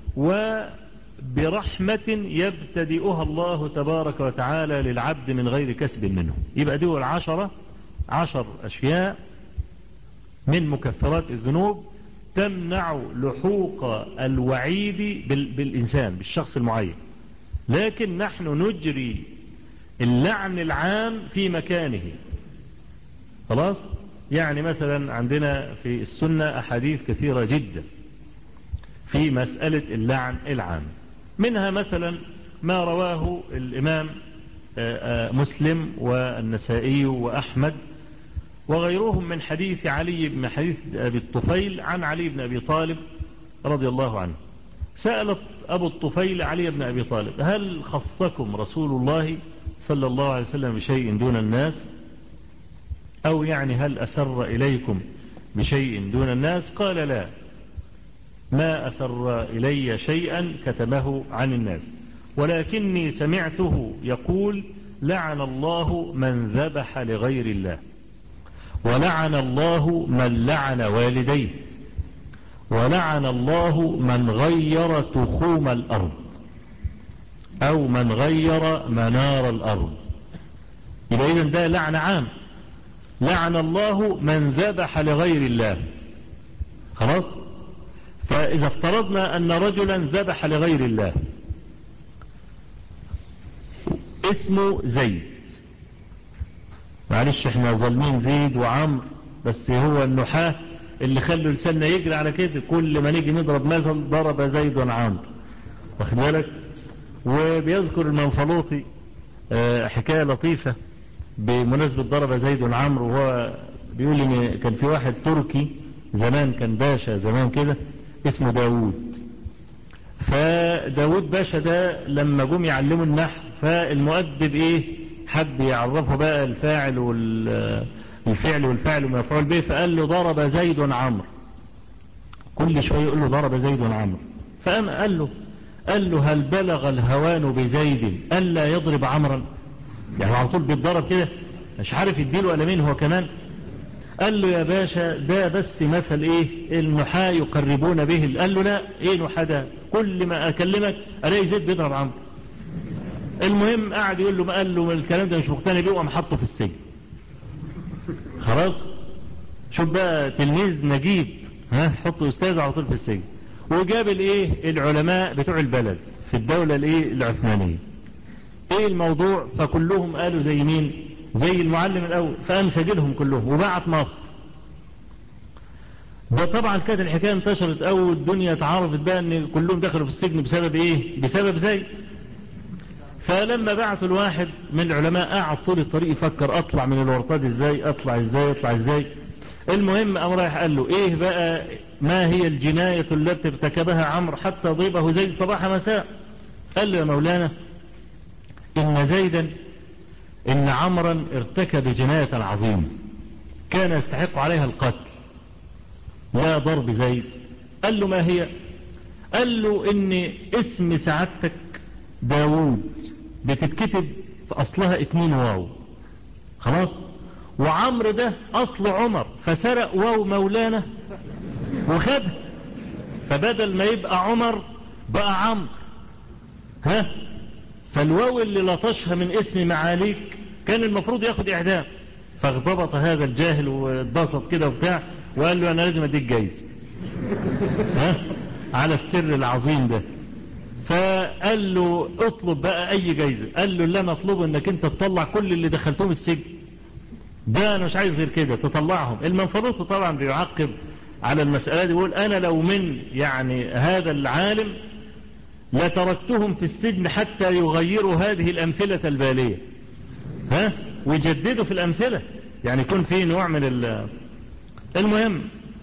وبرحمة يبتدئها الله تبارك وتعالى للعبد من غير كسب منه. يبقى دول العشرة عشر أشياء من مكفرات الذنوب تمنع لحوق الوعيد بالإنسان بالشخص المعين، لكن نحن نجري اللعن العام في مكانه. خلاص، يعني مثلا عندنا في السنة أحاديث كثيرة جدا في مسألة اللعن العام، منها مثلا ما رواه الإمام مسلم والنسائي وأحمد وغيرهم من حديث علي بن حديث أبي الطفيل عن علي بن أبي طالب رضي الله عنه. سألت أبو الطفيل علي بن أبي طالب: هل خصكم رسول الله صلى الله عليه وسلم بشيء دون الناس، أو يعني هل أسر إليكم بشيء دون الناس؟ قال: لا، ما أسر إلي شيئا كتمه عن الناس، ولكني سمعته يقول: لعن الله من ذبح لغير الله، ولعن الله من لعن والديه، ولعن الله من غير تخوم الأرض أو من غير منار الأرض. يبقى إذن ده لعن عام. لعن الله من ذبح لغير الله. خلاص. فإذا افترضنا أن رجلا ذبح لغير الله اسمه زيد، معلش احنا ظالمين زيد وعمر، بس هو النحاة اللي خلوا لساننا يجري على كده، كل ما نيجي نضرب مثل ضرب زيد وعمر، واخد بالك. وبيذكر المنفلوطي حكاية لطيفة بمناسبة ضرب زيد وعمر، وهو بيقول ان كان في واحد تركي زمان، كان باشا زمان كده اسمه داود. فداود باشا ده لما جم يعلموا النحو، فالمؤدب ايه حب يعرفه بقى الفاعل والفعل والفعل ومفعول به، فقال له ضرب زيد عمرو. كل شويه يقول له ضرب زيد عمرو. فقام قال له قال له هل بلغ الهوان بزيد الا يضرب عمرا؟ يعني على طول بيتضرب كده، مش عارف يديله قلمين هو كمان. قال له يا باشا ده بس مثل ايه النحاة يقربون به. قال له لا، ايه نحاة ده؟ كل ما اكلمك الاقي زيد بيضرب عمرو. المهم قاعد يقول له، ما قال له الكلام ده مش مقتنع بيه، وقام حطه في السجن. خلاص. شوف بقى تلميذ نجيب، ها حطه استاذ على طول في السجن. وجاب الايه العلماء بتوع البلد في الدولة الايه العثمانية، ايه الموضوع؟ فكلهم قالوا زي مين؟ زي المعلم الاول. فقام سجلهم كلهم وبعت مصر. ده طبعا كانت الحكاية انتشرت او الدنيا اتعرفت بقى ان كلهم دخلوا في السجن بسبب ايه؟ بسبب زيد. فلما بعثوا الواحد من العلماء قاعد طول الطريق يفكر اطلع من الورطات ازاي، اطلع ازاي اطلع ازاي. المهم قام رايح قال له ايه بقى ما هي الجناية التي ارتكبها عمرو حتى ضربه زيد صباح مساء؟ قال له يا مولانا ان زيدا ان عمرا ارتكب جناية عظيمة كان يستحق عليها القتل لا ضرب زيد. قال له ما هي؟ قال له ان اسم سعادتك داوود بتتكتب في اصلها اتنين واو، خلاص، وعمر ده اصل عمر، فسرق واو مولانا وخدها، فبدل ما يبقى عمر بقى عمرو. ها، فالواو اللي لطشها من اسم معاليك كان المفروض ياخد اعدام. فاغتبط هذا الجاهل واتبسط كده وبتاع، وقال له انا لازم اديك جايزة ها على السر العظيم ده. فقال له اطلب بقى اي جايزة. قال له اللي انا اطلبه انك انت تطلع كل اللي دخلتهم السجن، ده انا مش عايز غير كده، تطلعهم. المنفلوط طبعا بيعقب على المسألة دي، يقول انا لو من يعني هذا العالم لتركتهم في السجن حتى يغيروا هذه الامثلة البالية، ها، ويجددوا في الامثلة، يعني يكون في نوع من ال المهم.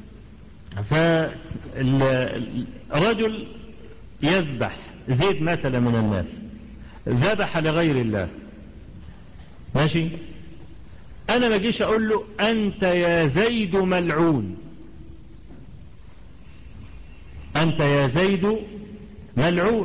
فالرجل يذبح زيد مثلا من الناس، ذبح لغير الله، ماشي، انا ما جيش اقول له انت يا زيد ملعون، انت يا زيد ملعون.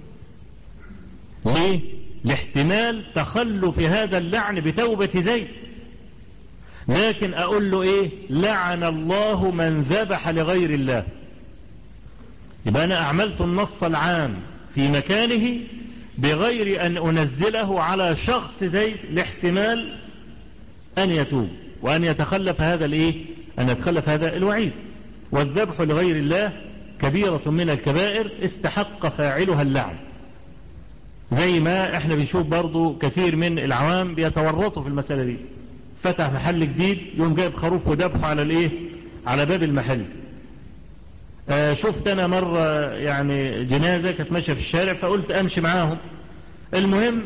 ليه؟ لاحتمال تخلف هذا اللعن بتوبة زيد. لكن اقول له ايه؟ لعن الله من ذبح لغير الله. يبقى انا اعملت النص العام في مكانه بغير ان انزله على شخص زيد لاحتمال ان يتوب وان يتخلف هذا الايه، ان يتخلف هذا الوعيد. والذبح لغير الله كبيرة من الكبائر استحق فاعلها اللعن، زي ما احنا بنشوف برضو كثير من العوام بيتورطوا في المسألة دي. فتح محل جديد يوم جايب خروف وذبحه على الايه، على باب المحل. آه شفت انا مرة يعني جنازة كانت ماشية في الشارع، فقلت امشي معاهم. المهم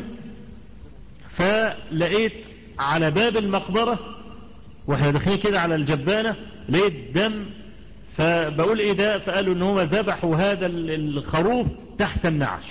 فلقيت على باب المقبرة واحنا داخلين كده على الجبانة لقيت دم، فبقول ايه ده؟ فقالوا ان هم ذبحوا هذا الخروف تحت النعش.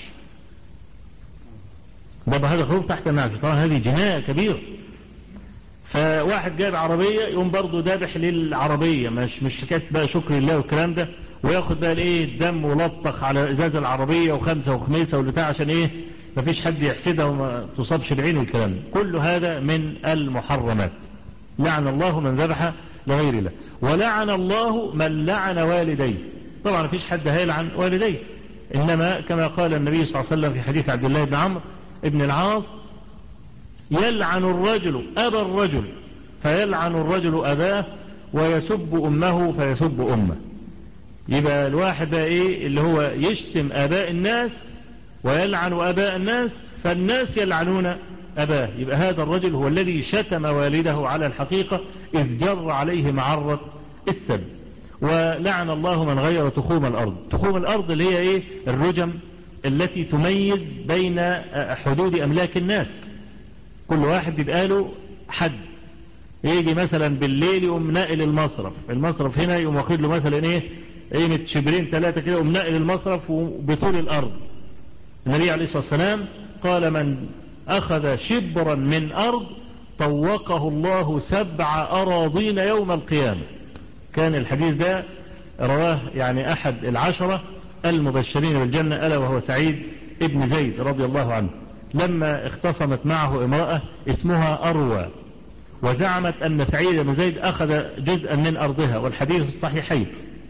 ذبح هذا الخروف تحت النعش، طبعا هذه جناية كبيرة. فواحد جايب عربية يقوم برضو ذابح للعربية، مش مش حكاية بقى شكر الله والكلام ده، وياخد بقى الايه الدم ولطخ على ازاز العربية وخمسة وخميسة والبتاع عشان ايه مفيش حد يحسدها وما تصابش العين والكلام ده. كل هذا من المحرمات. لعن الله من ذبح لغير الله، ولعن الله من لعن والديه. طبعا مفيش حد هيلعن والديه، إنما كما قال النبي صلى الله عليه وسلم في حديث عبد الله بن عمرو بن العاص: يلعن الرجل أبا الرجل فيلعن الرجل أباه ويسب أمه فيسب أمه. يبقى الواحد بقى إيه اللي هو يشتم آباء الناس ويلعن آباء الناس، فالناس يلعنون أباه. يبقى هذا الرجل هو الذي شتم والده على الحقيقة إذ جر عليه معرة السب. ولعن الله من غير تخوم الأرض. تخوم الأرض اللي هي إيه؟ الرجم التي تميز بين حدود أملاك الناس. كل واحد بيبقى له حد، يجي مثلا بالليل يقوم ناقل المصرف، المصرف هنا يقوم واخد له مثلا ايه قيمة شبرين ثلاثة كده، يقوم ناقل المصرف بطول الأرض. النبي عليه الصلاة والسلام قال: من أخذ شبرا من أرض طوقه الله سبع أراضين يوم القيامة. كان الحديث ده رواه يعني أحد العشرة المبشرين بالجنة، ألا وهو سعيد ابن زيد رضي الله عنه، لما اختصمت معه امرأة اسمها أروى، وزعمت أن سعيد بن زيد أخذ جزءا من أرضها، والحديث الصحيحين.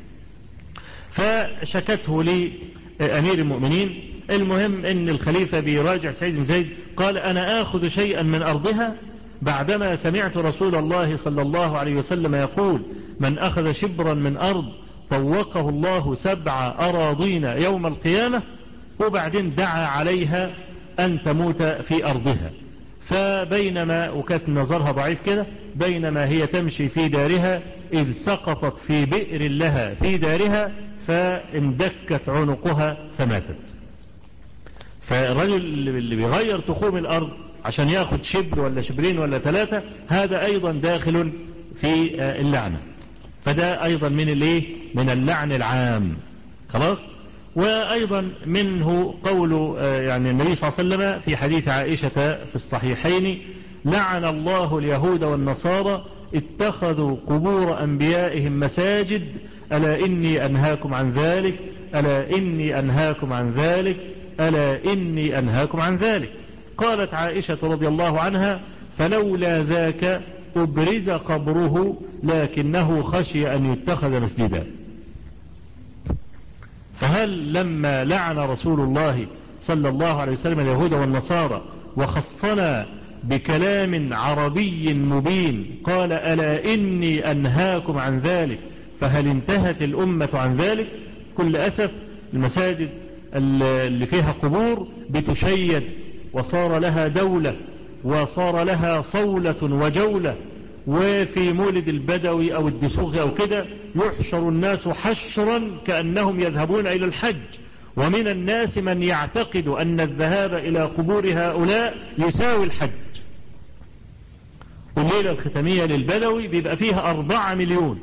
فشكته لأمير المؤمنين. المهم أن الخليفة بيراجع سعيد بن زيد، قال: أنا آخذ شيئا من أرضها بعدما سمعت رسول الله صلى الله عليه وسلم يقول: من أخذ شبرا من أرض طوقه الله سبع أراضين يوم القيامة. وبعدين دعا عليها أن تموت في أرضها. فبينما وكانت نظرها ضعيف كده، بينما هي تمشي في دارها إذ سقطت في بئر لها في دارها فاندكت عنقها فماتت. فالرجل اللي بيغير تخوم الأرض عشان ياخد شبر ولا شبرين ولا ثلاثة، هذا أيضا داخل في اللعنة. فده أيضا من الايه من اللعن العام. خلاص. وأيضا منه قول يعني النبي صلى الله عليه وسلم في حديث عائشة في الصحيحين: لعن الله اليهود والنصارى اتخذوا قبور أنبيائهم مساجد، ألا إني أنهاكم عن ذلك، ألا إني أنهاكم عن ذلك، ألا إني أنهاكم عن ذلك. قالت عائشة رضي الله عنها: فلولا ذاك أبرز قبره لكنه خشي أن يتخذ مسجدا. فهل لما لعن رسول الله صلى الله عليه وسلم اليهود والنصارى وخصنا بكلام عربي مبين قال: ألا إني أنهاكم عن ذلك، فهل انتهت الأمة عن ذلك؟ كل أسف المساجد اللي فيها قبور بتشيد وصار لها دولة وصار لها صولة وجولة. وفي مولد البدوي أو الدسوق أو كده يحشر الناس حشرا كأنهم يذهبون إلى الحج. ومن الناس من يعتقد أن الذهاب إلى قبور هؤلاء يساوي الحج. الليلة الختامية للبدوي بيبقى فيها أربعة مليون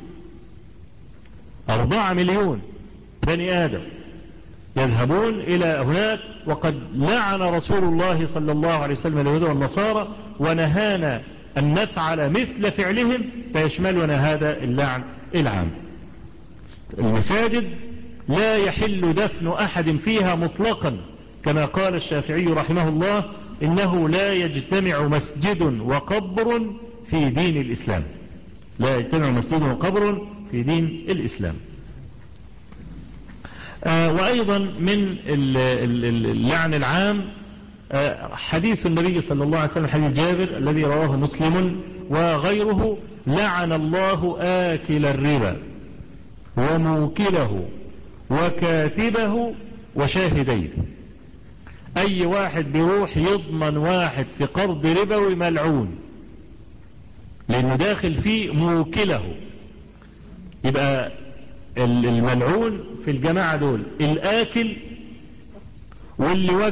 أربعة مليون بني آدم يذهبون إلى هناك، وقد لعن رسول الله صلى الله عليه وسلم اليهود والنصارى ونهانا أن نفعل مثل فعلهم، فيشملنا هذا اللعن العام. المساجد لا يحل دفن أحد فيها مطلقا، كما قال الشافعي رحمه الله: إنه لا يجتمع مسجد وقبر في دين الإسلام. لا يجتمع مسجد وقبر في دين الإسلام. آه وأيضا من اللعن العام آه حديث النبي صلى الله عليه وسلم، حديث جابر الذي رواه مسلم وغيره: لعن الله آكل الربا وموكله وكاتبه وشاهديه. أي واحد بيروح يضمن واحد في قرض ربوي ملعون، لأنه داخل فيه موكله. يبقى الملعون في الجماعة دول الآكل واللي وك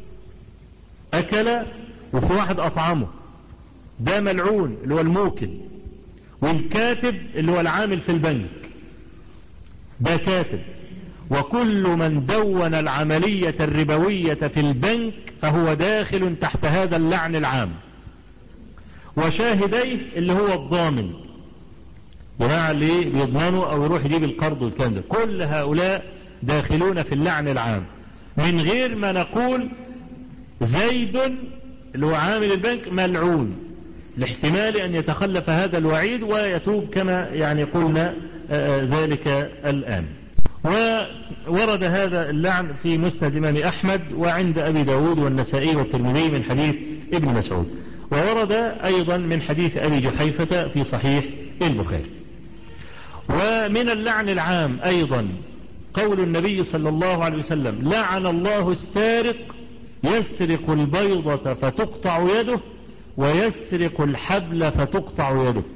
أكل وفي واحد أطعمه، ده ملعون اللي هو الموكل. والكاتب اللي هو العامل في البنك، ده كاتب. وكل من دون العملية الربوية في البنك فهو داخل تحت هذا اللعن العام. وشاهديه اللي هو الضامن، جماعة اللي بيضمنوا او يروح يجيب القرض والكلام ده، كل هؤلاء داخلون في اللعن العام، من غير ما نقول زيد اللي هو عامل البنك ملعون، لاحتمال ان يتخلف هذا الوعيد ويتوب كما يعني قلنا ذلك الآن. وورد هذا اللعن في مسند الإمام أحمد وعند أبي داود والنسائي والترمذي من حديث ابن مسعود، وورد أيضا من حديث أبي جحيفة في صحيح البخاري. ومن اللعن العام أيضا قول النبي صلى الله عليه وسلم: لعن الله السارق يسرق البيضة فتقطع يده ويسرق الحبل فتقطع يده.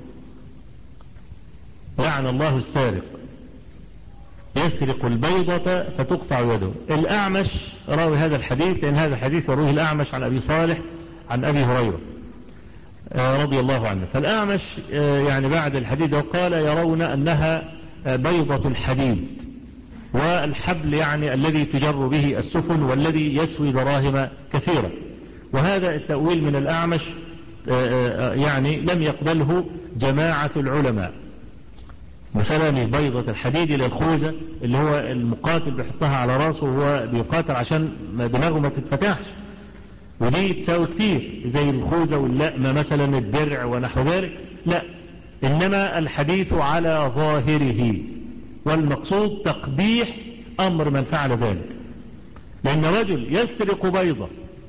لعن الله السارق يسرق البيضة فتقطع يده. الأعمش راوي هذا الحديث، لأن هذا الحديث يرويه الأعمش عن أبي صالح عن أبي هريرة رضي الله عنه. فالأعمش يعني بعد الحديث قال: يرون أنها بيضة الحديد، والحبل يعني الذي تجر به السفن والذي يسوي دراهم كثيرة. وهذا التأويل من الأعمش يعني لم يقبله جماعة العلماء. مثلا مش بيضة الحديد إلى الخوذة اللي هو المقاتل بيحطها على راسه وهو بيقاتل عشان دماغه ما تتفتحش، ودي تساوي كتير زي الخوذة واللأمة مثلا الدرع ونحو ذلك. لا، إنما الحديث على ظاهره، والمقصود تقبيح أمر من فعل ذلك. لأن رجل يسرق بيضة،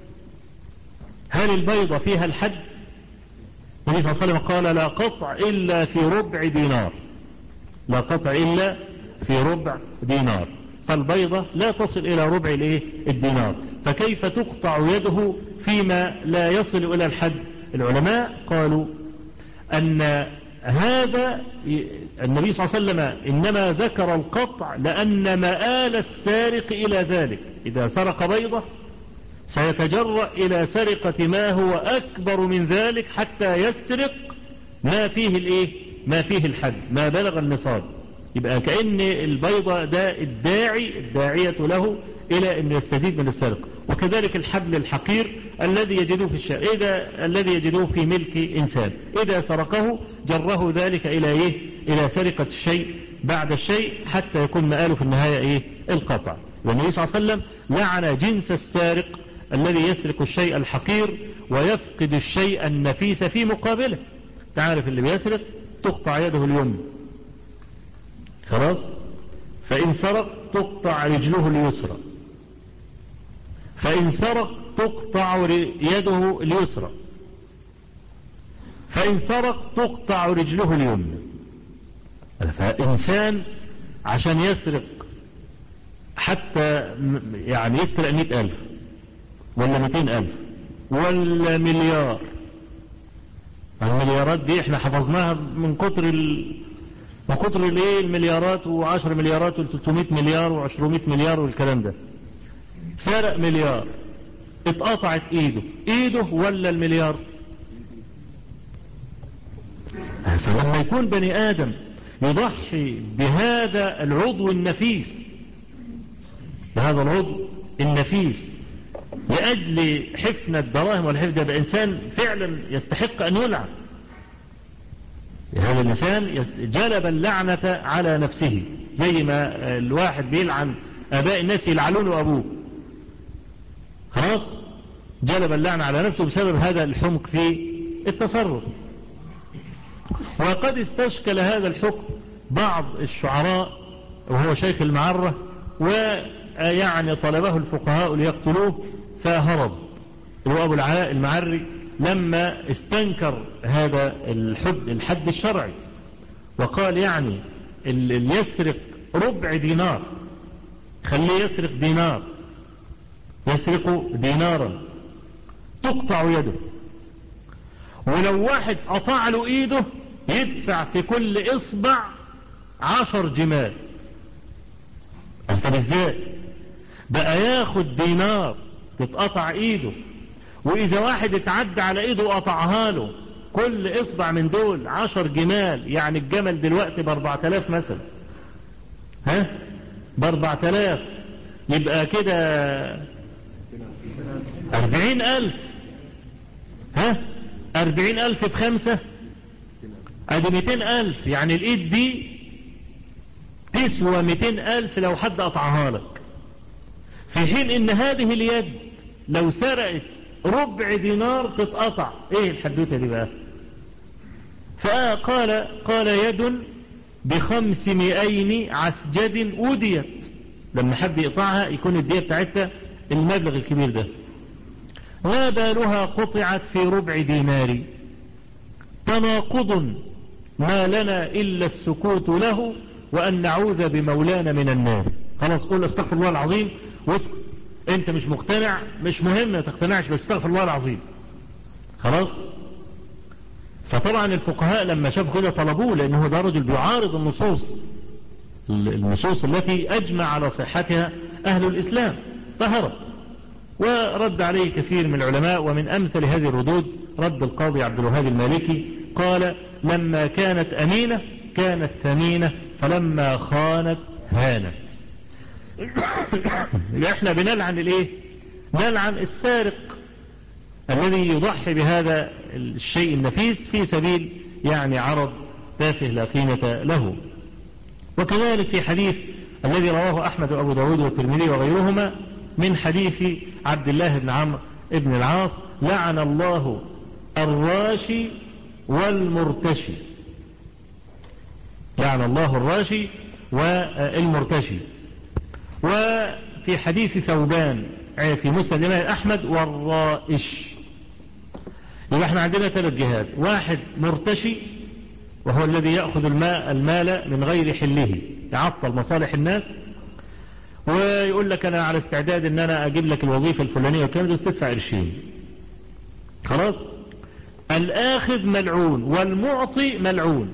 هل البيضة فيها الحد؟ النبي صلى الله عليه وسلم قال: لا قطع إلا في ربع دينار، لا قطع إلا في ربع دينار. فالبيضة لا تصل إلى ربع الدينار، فكيف تقطع يده فيما لا يصل إلى الحد؟ العلماء قالوا أن هذا النبي صلى الله عليه وسلم إنما ذكر القطع لأن مآل السارق إلى ذلك. إذا سرق بيضة سيتجرأ إلى سرقة ما هو أكبر من ذلك حتى يسرق ما فيه الإيه؟ ما فيه الحد، ما بلغ النصاب. يبقى كأن البيضة ده الداعي الداعية له إلى أن يستزيد من السرقة. وكذلك الحبل الحقير الذي يجدوه في الشارع، إذا الذي يجدوه في ملك إنسان إذا سرقه جره ذلك إلى إيه؟ إلى سرقة الشيء بعد الشيء حتى يكون مآله في النهاية إيه؟ القطع. والنبي صلى الله عليه وسلم لعن جنس السارق الذي يسرق الشيء الحقير ويفقد الشيء النفيس في مقابله. تعرف اللي بيسرق تقطع يده اليمنى، خلاص، فإن سرق تقطع رجله اليسرى، فإن سرق تقطع يده اليسرى، فإن سرق تقطع رجله اليمنى. فإنسان عشان يسرق حتى يعني يسرق مئة ألف ولا مئتين ألف ولا مليار، المليارات دي احنا حفظناها من كتر ال... من كتر الايه المليارات وعشر مليارات وثلاثمائة مليار وعشرمائة مليار والكلام ده. سرق مليار، اتقطعت ايده، ايده ولا المليار؟ فلما يكون بني آدم يضحي بهذا العضو النفيس، بهذا العضو النفيس لأجل حفن الدراهم والحفظ، ده إنسان فعلا يستحق أن يلعن. هذا الإنسان جلب اللعنة على نفسه، زي ما الواحد بيلعن آباء الناس يلعنون أبوه، خلاص جلب اللعنة على نفسه بسبب هذا الحمق في التصرف. وقد استشكل هذا الحكم بعض الشعراء وهو شيخ المعرة، ويعني طلبه الفقهاء ليقتلوه فهرب، هو أبو العلاء المعري، لما استنكر هذا الحد, الحد الشرعي، وقال يعني اللي يسرق ربع دينار خليه يسرق دينار، يسرق دينارا تقطع يده، ولو واحد قطع له ايده يدفع في كل اصبع عشر جمال. طب ازاي بقى ياخد دينار تتقطع ايده، واذا واحد اتعدى على ايده وقطعها له كل اصبع من دول عشر جمال، يعني الجمل دلوقتي باربعة الاف مثلا، ها باربعة الاف، يبقى كده اربعين الف، ها اربعين الف بخمسة ادي مئتين الف، يعني الايد دي تسوى مئتين الف لو حد قطعها لك، في حين ان هذه اليد لو سرقت ربع دينار تتقطع. ايه الحدوته دي بقى؟ فقال قال يد بخمسمائين عسجد وديت، لما حد يقطعها يكون الدية بتاعتها المبلغ الكبير ده. لا بالها قطعت في ربع دينار، تناقض ما لنا إلا السكوت له وأن نعوذ بمولانا من النار. خلاص قول استغفر الله العظيم واسكت، انت مش مقتنع مش مهم ما تقتنعش، بس استغفر الله العظيم خلاص. فطبعا الفقهاء لما شافوا كده طلبوه، لأنه ده رجل بيعارض النصوص النصوص التي أجمع على صحتها أهل الإسلام، فهرب. ورد عليه كثير من العلماء، ومن أمثل هذه الردود رد القاضي عبد الوهاب المالكي، قال لما كانت أمينة كانت ثمينة، فلما خانت هانت. احنا بنلعن الايه؟ نلعن السارق الذي يضحي بهذا الشيء النفيس في سبيل يعني عرض تافه لا قيمة له. وكذلك في حديث الذي رواه أحمد وأبو داود والترمذي وغيرهما من حديث عبد الله بن عمرو بن العاص: لعن الله الراشي والمرتشي. لعن الله الراشي والمرتشي. وفي حديث ثوبان في مسند الإمام أحمد: والرائش. يبقى احنا عندنا ثلاث جهات: واحد مرتشي وهو الذي يأخذ الماء المال من غير حله، يعطل مصالح الناس ويقول لك انا على استعداد ان انا اجيب لك الوظيفة الفلانية وكام بس تدفع قرشين. خلاص. الآخذ ملعون والمعطي ملعون.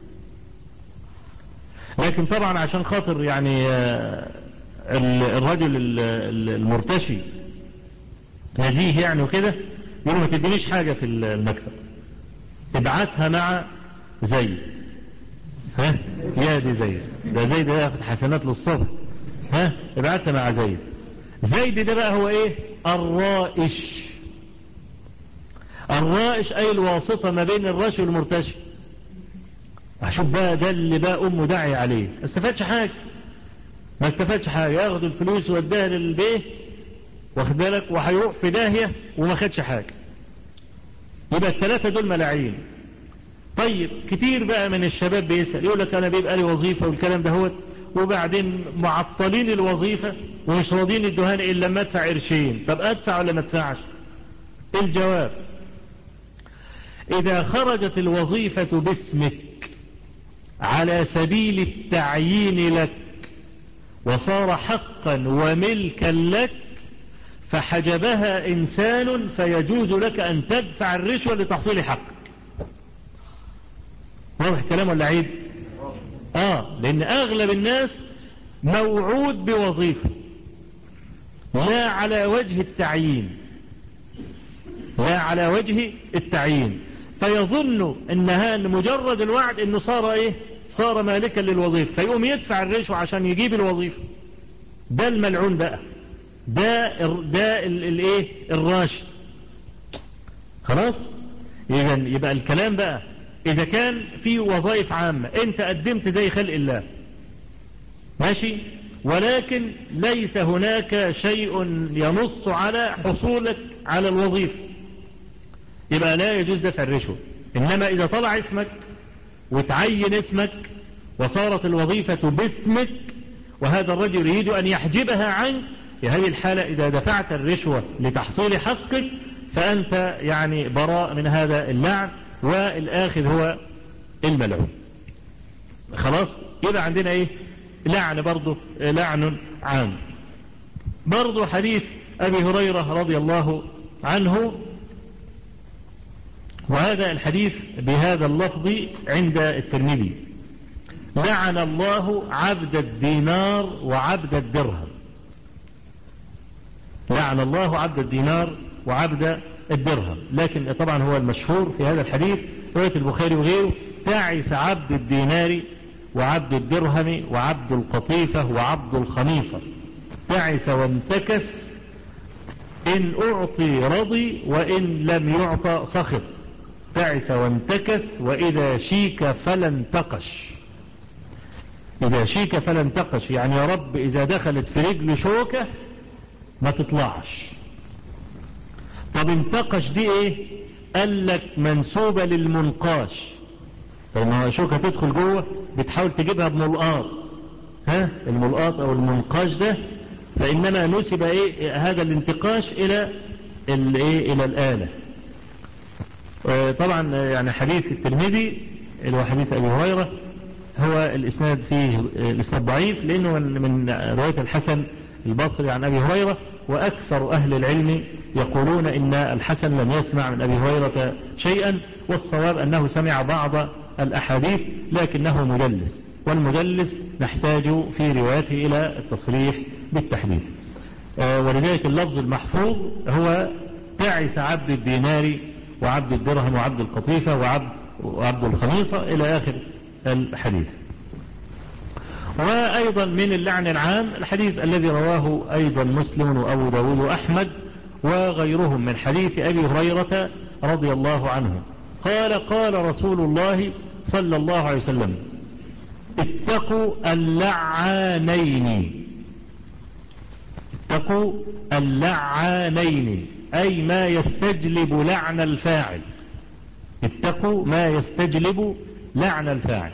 لكن طبعا عشان خاطر يعني الرجل المرتشي نزيه يعني وكده، يقول ما تدينيش حاجة في المكتب، ابعتها مع زيد. ها يا دي زيد، ده زيد ده ياخد حسنات للصبح، ها ابعتها مع زيد. زيد ده بقى هو ايه؟ الرائش. الرائش اي الواسطة ما بين الراشي والمرتشي. اشوف بقى ده اللي بقى امه داعي عليه، ما استفادش حاجة ما استفادش حاجة، ياخد الفلوس واداها للبيه واخد بالك، وهيروح في داهية وما خدش حاجة. يبقى الثلاثة دول ملاعين. طيب كتير بقى من الشباب بيسأل يقول لك انا بيبقى لي وظيفة والكلام ده هو، وبعدين معطلين الوظيفة ومش راضين الدهان الا لما ادفع قرشين. طب ادفع ولا ما ادفعش؟ الجواب: اذا خرجت الوظيفة باسمك على سبيل التعيين لك وصار حقا وملكا لك فحجبها انسان، فيجوز لك ان تدفع الرشوة لتحصيل حقك. واضح الكلام ولا عيد؟ اه لان اغلب الناس موعود بوظيفة لا على وجه التعيين لا على وجه التعيين فيظن انها مجرد الوعد انه صار ايه؟ صار مالكا للوظيفة، فيقوم يدفع الرشوة عشان يجيب الوظيفة. ده الملعون بقى، ده ده الايه؟ الراشي. خلاص. يبقى يبقى الكلام بقى اذا كان في وظائف عامة انت قدمت زي خلق الله ماشي، ولكن ليس هناك شيء ينص على حصولك على الوظيفة، يبقى لا يجوز دفع الرشوة. انما اذا طلع اسمك وتعين اسمك وصارت الوظيفة باسمك وهذا الرجل يريد ان يحجبها عنك، في هذه الحالة اذا دفعت الرشوة لتحصيل حقك فانت يعني براء من هذا اللعن، والآخذ هو الملعون. خلاص. يبقى عندنا ايه؟ لعن برضه لعن عام. برضه حديث ابي هريرة رضي الله عنه، وهذا الحديث بهذا اللفظ عند الترمذي: لعن الله عبد الدينار وعبد الدرهم. لعن الله عبد الدينار وعبد الدرهم. لكن طبعا هو المشهور في هذا الحديث رواية البخاري وغيره: تعس عبد الدينار وعبد الدرهم وعبد القطيفة وعبد الخميصة، تعس وانتكس، إن أعطي رضي وإن لم يعطى سخط، تعس وانتكس، وإذا شيك فلا انتقش. إذا شيك فلا انتقش يعني يا رب إذا دخلت في رجل شوكة ما تطلعش. طب انتقش دي ايه؟ قال لك منسوبة للمنقاش، فلما شوكة تدخل جوه بتحاول تجيبها بملقاط، ها الملقاط او المنقاش ده، فانما نسب ايه هذا الانتقاش الى الايه الى الآلة. طبعا يعني حديث الترمذي اللي هو حديث ابي هريرة هو الاسناد فيه الاسناد ضعيف، لانه من رواية الحسن البصري عن ابي هريرة، واكثر اهل العلم يقولون ان الحسن لم يسمع من ابي هريرة شيئا، والصواب انه سمع بعض الاحاديث لكنه مدلس، والمدلس نحتاج في روايته الى التصريح بالتحديث. ولذلك اللفظ المحفوظ هو تعس عبد الدينار وعبد الدرهم وعبد القطيفة وعبد, وعبد الخميصة إلى آخر الحديث. وأيضا من اللعن العام الحديث الذي رواه أيضا مسلم وأبو داود وأحمد وغيرهم من حديث أبي هريرة رضي الله عنه قال قال رسول الله صلى الله عليه وسلم اتقوا اللعانين، اتقوا اللعانين أي ما يستجلب لعن الفاعل، اتقوا ما يستجلب لعن الفاعل.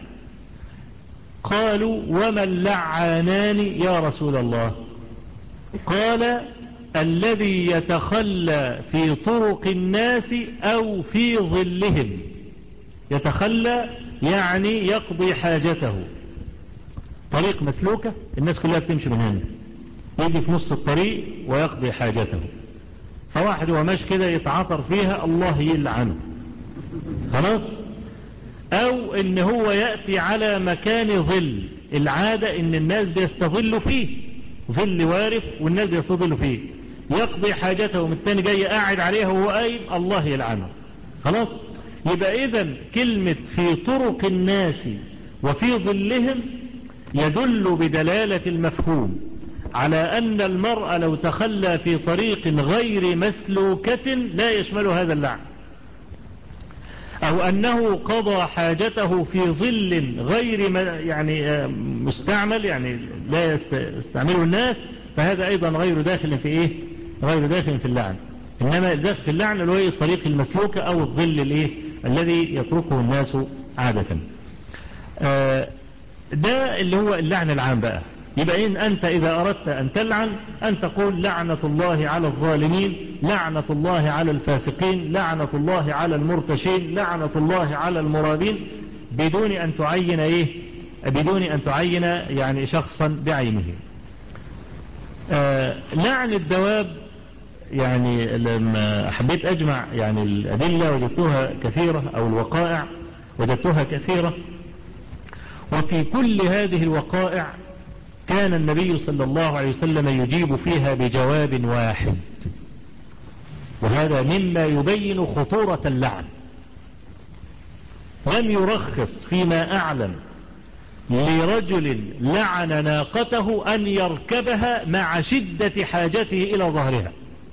قالوا وما اللعانان يا رسول الله؟ قال الذي يتخلى في طرق الناس أو في ظلهم. يتخلى يعني يقضي حاجته، طريق مسلوكة الناس كلها بتمشي من هنا، يجي في نص الطريق ويقضي حاجته، فواحد وماش كده يتعاطر فيها الله يلعنه خلاص. او ان هو يأتي على مكان ظل، العادة ان الناس بيستظلوا فيه، ظل وارف والناس بيستظلوا فيه، يقضي حاجته من التاني جاي قاعد عليها وهو قايم الله يلعنه خلاص. يبقى اذا كلمة في طرق الناس وفي ظلهم يدل بدلالة المفهوم على أن المرء لو تخلى في طريق غير مسلوكة لا يشمل هذا اللعن، أو أنه قضى حاجته في ظل غير يعني مستعمل يعني لا يستعمله الناس، فهذا أيضا غير داخل في إيه؟ غير داخل في اللعن. إنما داخل في اللعن اللي هو الطريق المسلوكة أو الظل الإيه؟ الذي يتركه الناس عادة. آه ده اللي هو اللعن العام بقى. يبقى إن أنت إذا أردت أن تلعن أن تقول لعنة الله على الظالمين، لعنة الله على الفاسقين، لعنة الله على المرتشين، لعنة الله على المرابين، بدون أن تعين إيه؟ بدون أن تعين يعني شخصا بعينه. آه لعن الدواب يعني لما حبيت أجمع يعني الأدلة وجدتها كثيرة أو الوقائع وجدتها كثيرة، وفي كل هذه الوقائع كان النبي صلى الله عليه وسلم يجيب فيها بجواب واحد، وهذا مما يبين خطورة اللعن. لم يرخص فيما أعلم لرجل لعن ناقته أن يركبها مع شدة حاجته إلى ظهرها،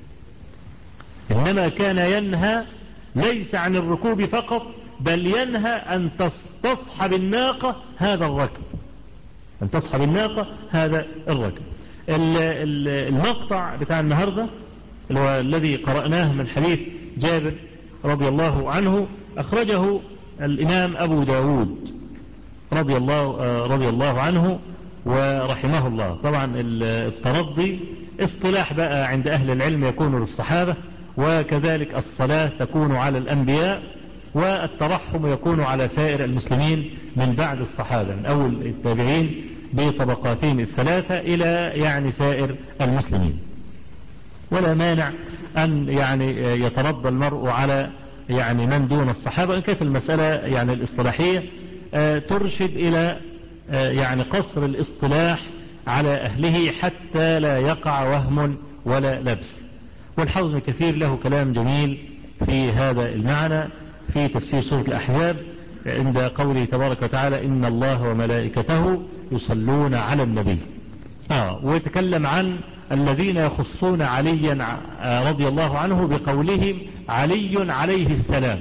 إنما كان ينهى ليس عن الركوب فقط، بل ينهى أن تصحب الناقة هذا الركب، أن تصحب الناقة هذا الركب. المقطع بتاع النهاردة اللي هو الذي قرأناه من حديث جابر رضي الله عنه أخرجه الإمام أبو داود رضي الله, رضي الله عنه ورحمه الله. طبعا الترضي اصطلاح بقى عند أهل العلم يكون للصحابة، وكذلك الصلاة تكون على الأنبياء، والترحم يكون على سائر المسلمين من بعد الصحابة من أول التابعين بطبقاتهم الثلاثة إلى يعني سائر المسلمين. ولا مانع أن يعني يترضى المرء على يعني من دون الصحابة، إن كانت المسألة يعني الاصطلاحية ترشد إلى يعني قصر الاصطلاح على أهله حتى لا يقع وهم ولا لبس. والحافظ ابن كثير له كلام جميل في هذا المعنى في تفسير سورة الأحزاب عند قوله تبارك وتعالى إن الله وملائكته يصلون على النبي. آه ويتكلم عن الذين يخصون عليا رضي الله عنه بقولهم علي عليه السلام،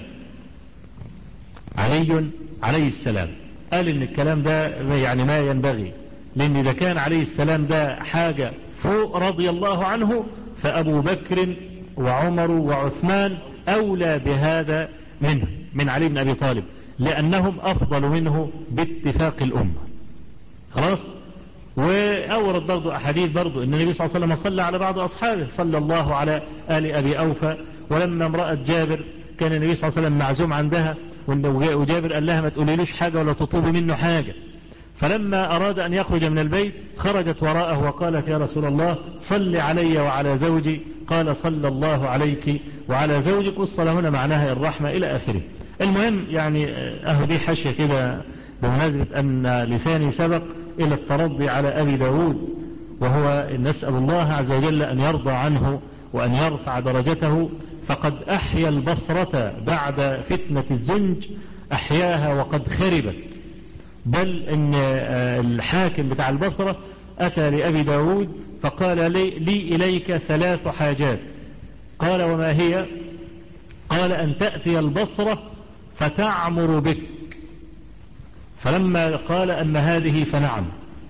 علي عليه السلام. قال إن الكلام ده يعني ما ينبغي، لأن إذا كان عليه السلام ده حاجة فوق رضي الله عنه، فأبو بكر وعمر وعثمان أولى بهذا منه من علي بن أبي طالب، لأنهم أفضل منه باتفاق الأمة. خلاص. وأورد برضو أحاديث برضو أن النبي صلى الله عليه وسلم صلى على بعض أصحابه، صلى الله على آل أبي أوفى. ولما امرأة جابر كان النبي صلى الله عليه وسلم معزوم عندها، وجابر قال لها ما تقوليلوش حاجة ولا تطلبي منه حاجة، فلما أراد أن يخرج من البيت خرجت وراءه وقالت يا رسول الله صل علي وعلى زوجي، قال صلى الله عليك وعلى زوجك، والصلاة هنا معناها الرحمة إلى آخره. المهم يعني أهو دي حاشية كده بمناسبة أن لساني سبق إلى الترضي على أبي داود، وهو نسأل الله عز وجل أن يرضى عنه وأن يرفع درجته، فقد أحيا البصرة بعد فتنة الزنج، أحياها وقد خربت. بل إن الحاكم بتاع البصرة أتى لأبي داود فقال لي, لي إليك ثلاث حاجات. قال وما هي؟ قال أن تأتي البصرة فتعمر بك. فلما قال أن هذه فنعم.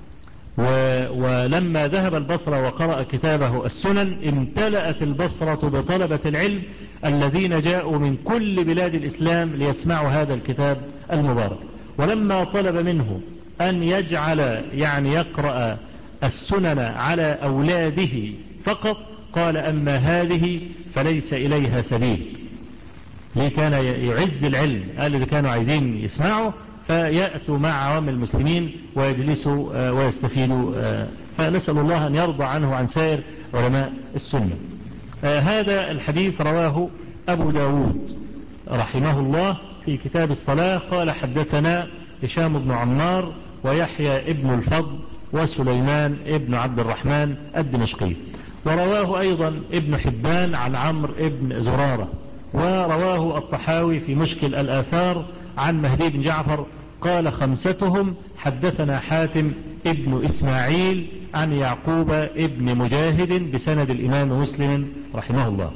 ولما ذهب البصرة وقرأ كتابه السنن امتلأت البصرة بطلبة العلم الذين جاءوا من كل بلاد الإسلام ليسمعوا هذا الكتاب المبارك. ولما طلب منه أن يجعل يعني يقرأ السنن على أولاده فقط، قال أما هذه فليس إليها سبيل. ليه؟ كان يعز العلم، قال إذا كانوا عايزين يسمعوا فيأتوا مع عوام المسلمين ويجلسوا ويستفيدوا. فنسأل الله أن يرضى عنه وعن سائر علماء السنة. هذا الحديث رواه أبو داود رحمه الله في كتاب الصلاة. قال حدثنا هشام بن عمار ويحيى ابن الفضل وسليمان ابن عبد الرحمن الدمشقي. ورواه أيضا ابن حبان عن عمرو ابن زرارة. ورواه الطحاوي في مشكل الآثار عن مهدي بن جعفر قال خمستهم حدثنا حاتم ابن إسماعيل عن يعقوب ابن مجاهد بسند الإمام مسلم رحمه الله.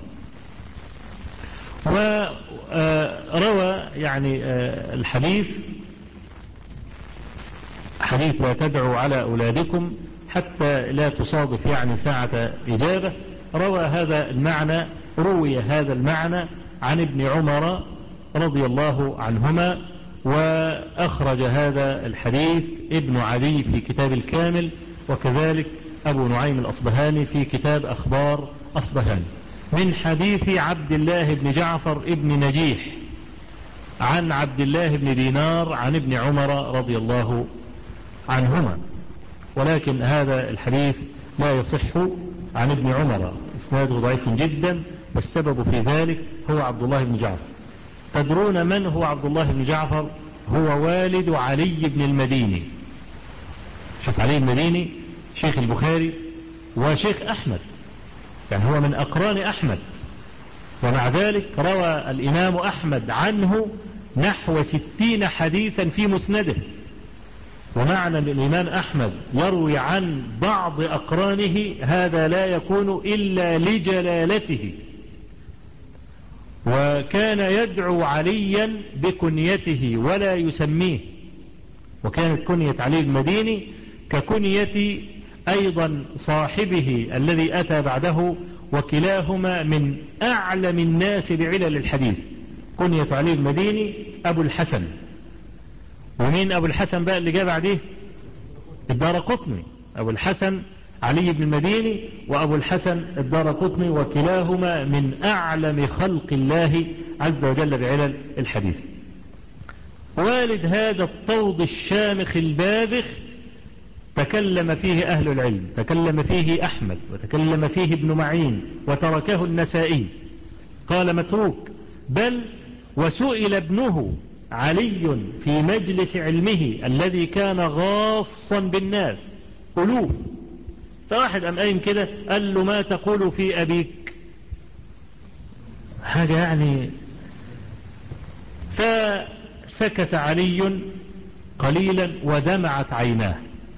وروى يعني الحديث حديث لا تدعوا على أولادكم حتى لا تصادف يعني ساعة إجابة. روى هذا المعنى روي هذا المعنى عن ابن عمر رضي الله عنهما. وأخرج هذا الحديث ابن عدي في كتاب الكامل، وكذلك أبو نعيم الأصبهاني في كتاب أخبار أصبهاني من حديث عبد الله بن جعفر ابن نجيح عن عبد الله بن دينار عن ابن عمر رضي الله عنهما. ولكن هذا الحديث لا يصح عن ابن عمر، إسناده ضعيف جدا، والسبب في ذلك هو عبد الله بن جعفر. تدرون من هو عبد الله بن جعفر؟ هو والد علي بن المديني. شوف علي المديني شيخ البخاري وشيخ أحمد، يعني هو من أقران أحمد، ومع ذلك روى الإمام أحمد عنه نحو ستين حديثا في مسنده. ومعنى أن الإمام أحمد يروي عن بعض أقرانه هذا لا يكون إلا لجلالته. وكان يدعو عليا بكنيته ولا يسميه، وكانت كنية علي المديني ككنية أيضا صاحبه الذي أتى بعده، وكلاهما من أعلم الناس بعلل الحديث. كنية علي المديني أبو الحسن. ومين أبو الحسن بقى اللي جاء بعده؟ الدارقطني. أبو الحسن علي بن المديني وأبو الحسن الدارقطني، وكلاهما من أعلم خلق الله عز وجل بعلل الحديث. والد هذا الطود الشامخ الباذخ تكلم فيه أهل العلم، تكلم فيه أحمد وتكلم فيه ابن معين وتركه النسائي، قال متروك. بل وسئل ابنه علي في مجلس علمه الذي كان غاصا بالناس ألوف، فواحد أم قايم كده قال له ما تقول في أبيك؟ حاجة يعني. فسكت علي قليلا ودمعت عيناه،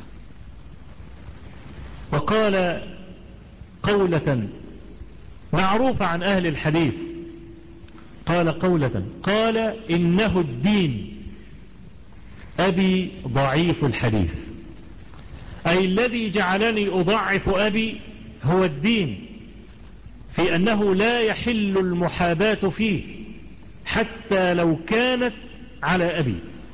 وقال قولة معروفة عن أهل الحديث. قال قولة قال إنه الدين، أبي ضعيف الحديث، أي الذي جعلني أضعف أبي هو الدين، في أنه لا يحل المحاباة فيه حتى لو كانت على أبي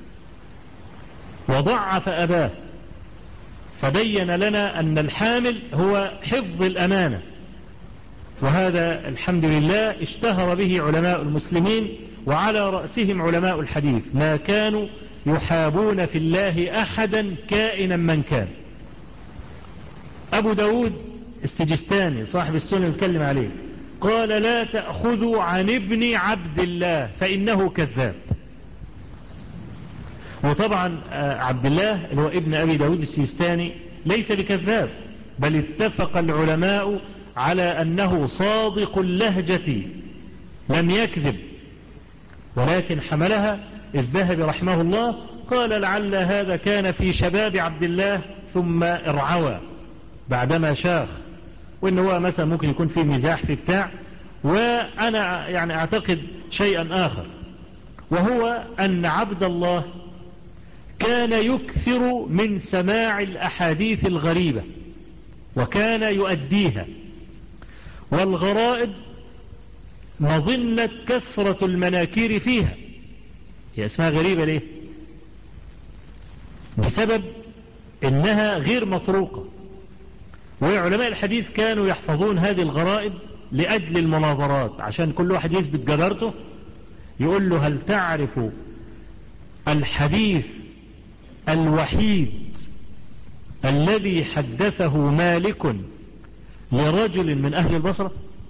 وضعف أباه، فبين لنا أن الحامل هو حفظ الأمانة، وهذا الحمد لله اشتهر به علماء المسلمين، وعلى رأسهم علماء الحديث، ما كانوا يحابون في الله أحدا كائنا من كان. أبو داود السجستاني صاحب السنة يتكلم عليه قال: لا تأخذوا عن ابن عبد الله فإنه كذاب. وطبعا عبد الله اللي هو ابن أبي داود السجستاني ليس بكذاب، بل اتفق العلماء على أنه صادق اللهجة لم يكذب، ولكن حملها الذهبي رحمه الله قال: لعل هذا كان في شباب عبد الله ثم ارعوى بعدما شاخ، وإن هو مثلا ممكن يكون فيه مزاح في بتاع. وأنا يعني أعتقد شيئا آخر، وهو أن عبد الله كان يكثر من سماع الأحاديث الغريبة وكان يؤديها، والغرائب مظنة كثرة المناكير فيها. هي اسمها غريبة ليه؟ بسبب إنها غير مطروقة، وعلماء الحديث كانوا يحفظون هذه الغرائب لأجل المناظرات، عشان كل واحد يثبت جدارته يقول له: هل تعرف الحديث الوحيد الذي حدثه مالك لرجل من أهل البصرة؟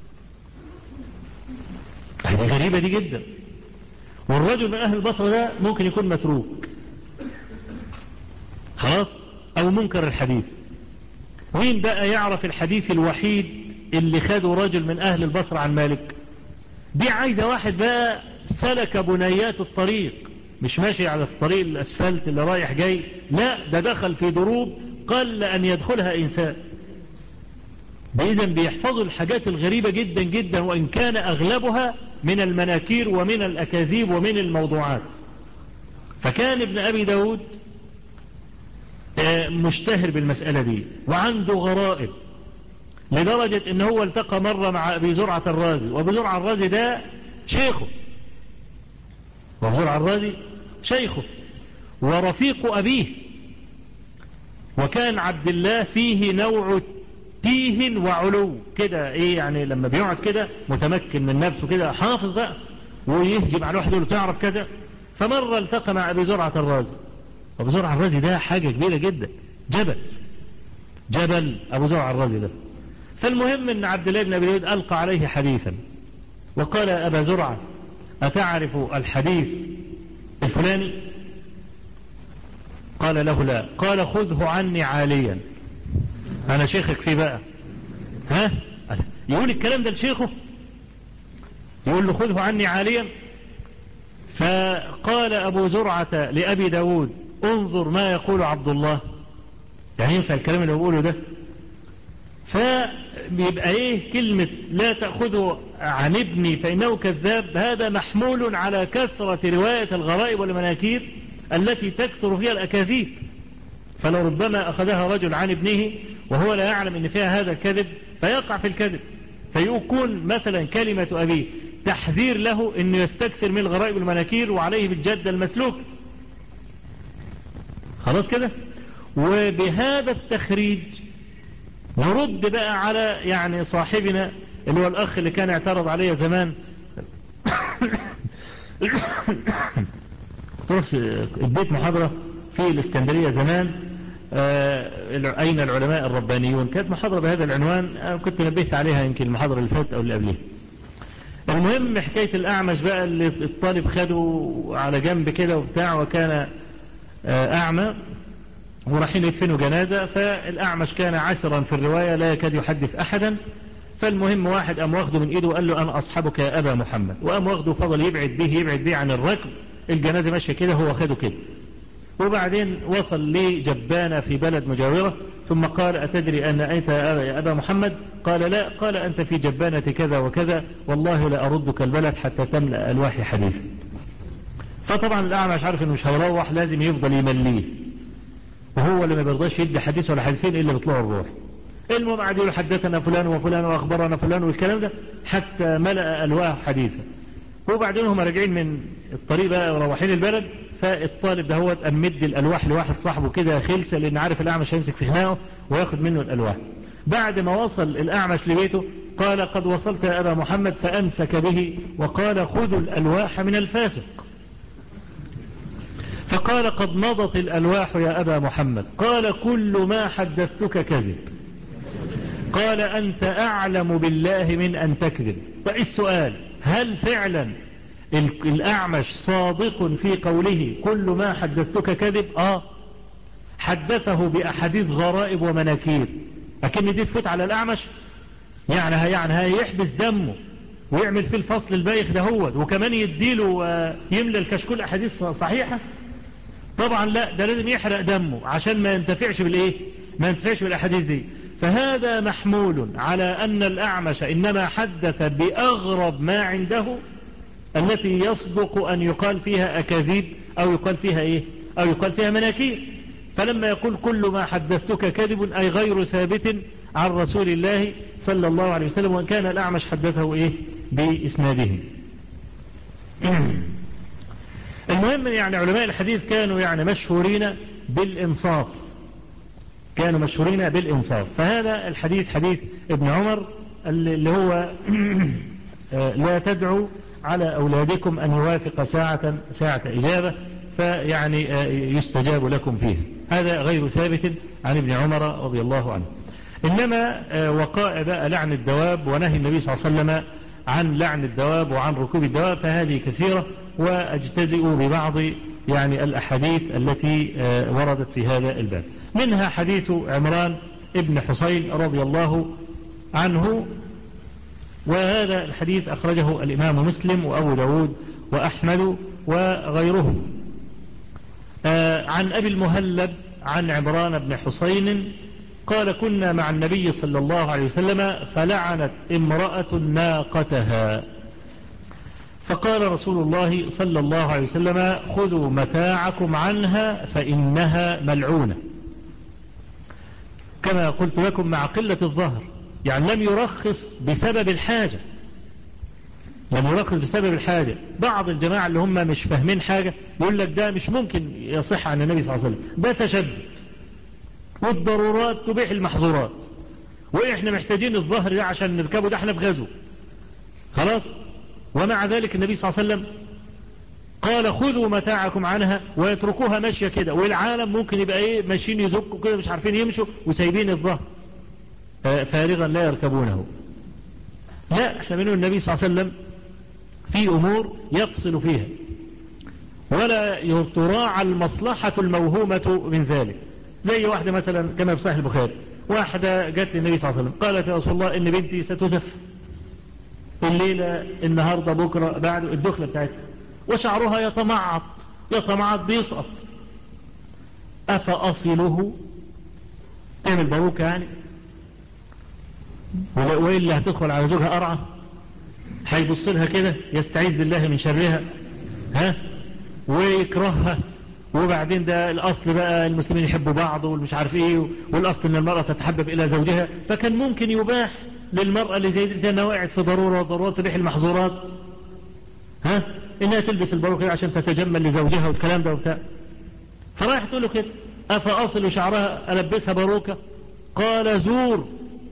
هذه غريبة دي جدا، والرجل من أهل البصرة ده ممكن يكون متروك خلاص أو منكر الحديث. مين بقى يعرف الحديث الوحيد اللي خده رجل من أهل البصرة عن مالك؟ دي عايزة واحد بقى سلك بنيات الطريق، مش ماشي على الطريق الأسفلت اللي رايح جاي، لا ده دخل في دروب قل أن يدخلها إنسان. بإذن بيحفظوا الحاجات الغريبة جدا جدا، وإن كان أغلبها من المناكير ومن الأكاذيب ومن الموضوعات. فكان ابن أبي داود مشتهر بالمسألة دي وعنده غرائب، لدرجة إن هو التقى مرة مع أبي زرعة الرازي، وأبي زرعة الرازي ده شيخه، وأبي زرعة الرازي شيخه ورفيق أبيه، وكان عبد الله فيه نوع تيه وعلو كده، ايه يعني لما بيقعد كده متمكن من نفسه كده حافظ بقى، ويهجم على واحد يقول له تعرف كذا. فمرة التقى مع أبي زرعة الرازي، أبو زرعة الرازي ده حاجة كبيرة جدا، جبل جبل أبو زرعة الرازي ده. فالمهم أن عبد الله بن أبي داود ألقى عليه حديثا وقال: أبا زرعة أتعرف الحديث الفلاني؟ قال له: لا. قال: خذه عني عاليا، أنا شيخك فيه بقى. ها يقول الكلام ده لشيخه، يقول له خذه عني عاليا. فقال أبو زرعة لأبي داود: انظر ما يقول عبد الله، يعني ينفع الكلام اللي بقوله ده؟ فبيبقى ايه كلمة لا تأخذه عن ابني فإنه كذاب، هذا محمول على كثرة رواية الغرائب والمناكير التي تكثر فيها الأكاذيب. فلربما أخذها رجل عن ابنه وهو لا يعلم ان فيها هذا الكذب فيقع في الكذب، فيكون مثلا كلمة أبيه تحذير له انه يستكثر من الغرائب والمناكير وعليه بالجد المسلوك. خلاص كده. وبهذا التخريج نرد بقى على يعني صاحبنا اللي هو الأخ اللي كان اعترض عليه زمان اديت محاضرة في الإسكندرية زمان، آه أين العلماء الربانيون، كانت محاضرة بهذا العنوان، آه كنت نبهت عليها يمكن المحاضرة اللي فاتت أو اللي قبلها. المهم حكاية الأعمش بقى اللي الطالب خده على جنب كده وبتاع، وكان آه أعمى وراحين يدفنوا جنازة، فالأعمش كان عسرا في الرواية لا يكاد يحدث أحدا. فالمهم واحد أم واخده من إيده وقال له: أنا أصحبك يا أبا محمد، وأم واخده فضل يبعد به يبعد به عن الركب، الجنازة ماشية كده هو خده كده. وبعدين وصل لجبانة في بلد مجاورة، ثم قال: أتدري أن أنت يا أبا محمد؟ قال: لا. قال: أنت في جبانة كذا وكذا، والله لا أردك البلد حتى تملأ ألواحي حديثا. فطبعا الأعمش عارف أنه مش هيروح، لازم يفضل يمليه، وهو اللي ما بيرضاش يدي حديث ولا حديثين إلا بيطلعوا الروح. المهم قعد يقول: حدثنا فلان وفلان وأخبرنا فلان والكلام ده، حتى ملأ ألواح حديثا. وبعدين هم راجعين من الطريق بقى وروحين البلد، فالطالب ده هو أمد الألواح لواحد صاحبه كده خلسة، لأن عارف الأعمش هيمسك في خناقه وياخد منه الألواح. بعد ما وصل الأعمش لبيته قال قد وصلت يا أبا محمد، فأمسك به وقال خذوا الألواح من الفاسق. فقال قد مضت الألواح يا أبا محمد. قال كل ما حدثتك كذب. قال أنت أعلم بالله من أن تكذب. فالسؤال هل فعلا الأعمش صادق في قوله كل ما حدثتك كذب؟ آه حدثه بأحاديث غرائب ومناكير، لكن دي تفوت على الأعمش؟ يعني يعني هيحبس دمه ويعمل في الفصل البايخ ده هو، وكمان يديله يملى الكشكول أحاديث صحيحة؟ طبعا لا، ده لازم يحرق دمه عشان ما ينتفعش بالإيه؟ ما ينتفعش بالأحاديث دي. فهذا محمول على أن الأعمش إنما حدث بأغرب ما عنده التي يصدق أن يقال فيها أكاذيب أو يقال فيها إيه؟ أو يقال فيها مناكير. فلما يقول كل ما حدثتك كذب أي غير ثابت عن رسول الله صلى الله عليه وسلم، وإن كان الأعمش حدثه إيه؟ بإسناده. المهم يعني علماء الحديث كانوا يعني مشهورين بالإنصاف، كانوا مشهورين بالإنصاف. فهذا الحديث حديث ابن عمر اللي هو لا تدعوا على أولادكم أن يوافق ساعة ساعة إجابة فيعني يستجاب لكم فيه، هذا غير ثابت عن ابن عمر رضي الله عنه. إنما وقائع بقى لعن الدواب ونهي النبي صلى الله عليه وسلم عن لعن الدواب وعن ركوب الدواب، فهذه كثيرة، وأجتزئ ببعض يعني الأحاديث التي وردت في هذا الباب. منها حديث عمران ابن حسين رضي الله عنه، وهذا الحديث أخرجه الإمام مسلم وأبو داود وأحمد وغيرهم. عن أبي المهلب عن عمران بن حسين قال كنا مع النبي صلى الله عليه وسلم فلعنت امرأة ناقتها، فقال رسول الله صلى الله عليه وسلم خذوا متاعكم عنها فإنها ملعونة. كما قلت لكم مع قلة الظهر، يعني لم يرخص بسبب الحاجة، لم يرخص بسبب الحاجة. بعض الجماعة اللي هم مش فاهمين حاجة يقول لك ده مش ممكن يصح عن النبي صلى الله عليه وسلم، ده تشدد، والضرورات تبيح المحظورات، وإحنا محتاجين الظهر ده عشان نركبه، ده احنا في غزو خلاص. ومع ذلك النبي صلى الله عليه وسلم قال خذوا متاعكم عنها، ويتركوها ماشية كده، والعالم ممكن يبقى ايه ماشيين يزكوا كده مش عارفين يمشوا وسايبين الظهر فارغا لا يركبونه. لا، احنا بنقول النبي صلى الله عليه وسلم في امور يفصل فيها ولا تراعى المصلحة الموهومة من ذلك. زي واحدة مثلا كما في صحيح البخاري، واحدة جت للنبي صلى الله عليه وسلم قالت يا رسول الله ان بنتي ستزف الليلة النهاردة بكرة بعد الدخلة بتاعتها، وشعرها يتمعط يتمعط بيسقط، أفأصله؟ تعمل باروكة يعني؟ وإلا هتدخل على زوجها قرعة، هيبص لها كده يستعيذ بالله من شرها ها ويكرهها. وبعدين ده الأصل بقى المسلمين يحبوا بعض والمش عارف ايه، والأصل ان المرأة تتحبب إلى زوجها، فكان ممكن يباح للمرأة اللي زي دي انها وقعت في ضرورة وضرورات تبيح المحظورات ها انها تلبس الباروكة عشان تتجمل لزوجها والكلام ده وبتاع. فرايح تقول له كده أفأصل شعرها ألبسها باروكة؟ قال زور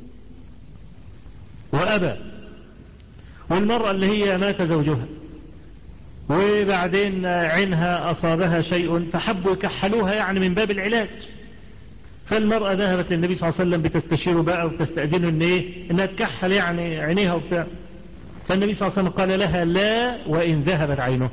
وأبى. والمرأة اللي هي مات زوجها وبعدين عينها أصابها شيء فحبوا يكحلوها يعني من باب العلاج، فالمرأة ذهبت للنبي صلى الله عليه وسلم بتستشيره بقى وتستأذنه ان ايه انها تكحل يعني عينيها وبتاع. فالنبي صلى الله عليه وسلم قال لها لا وإن ذهبت عينه.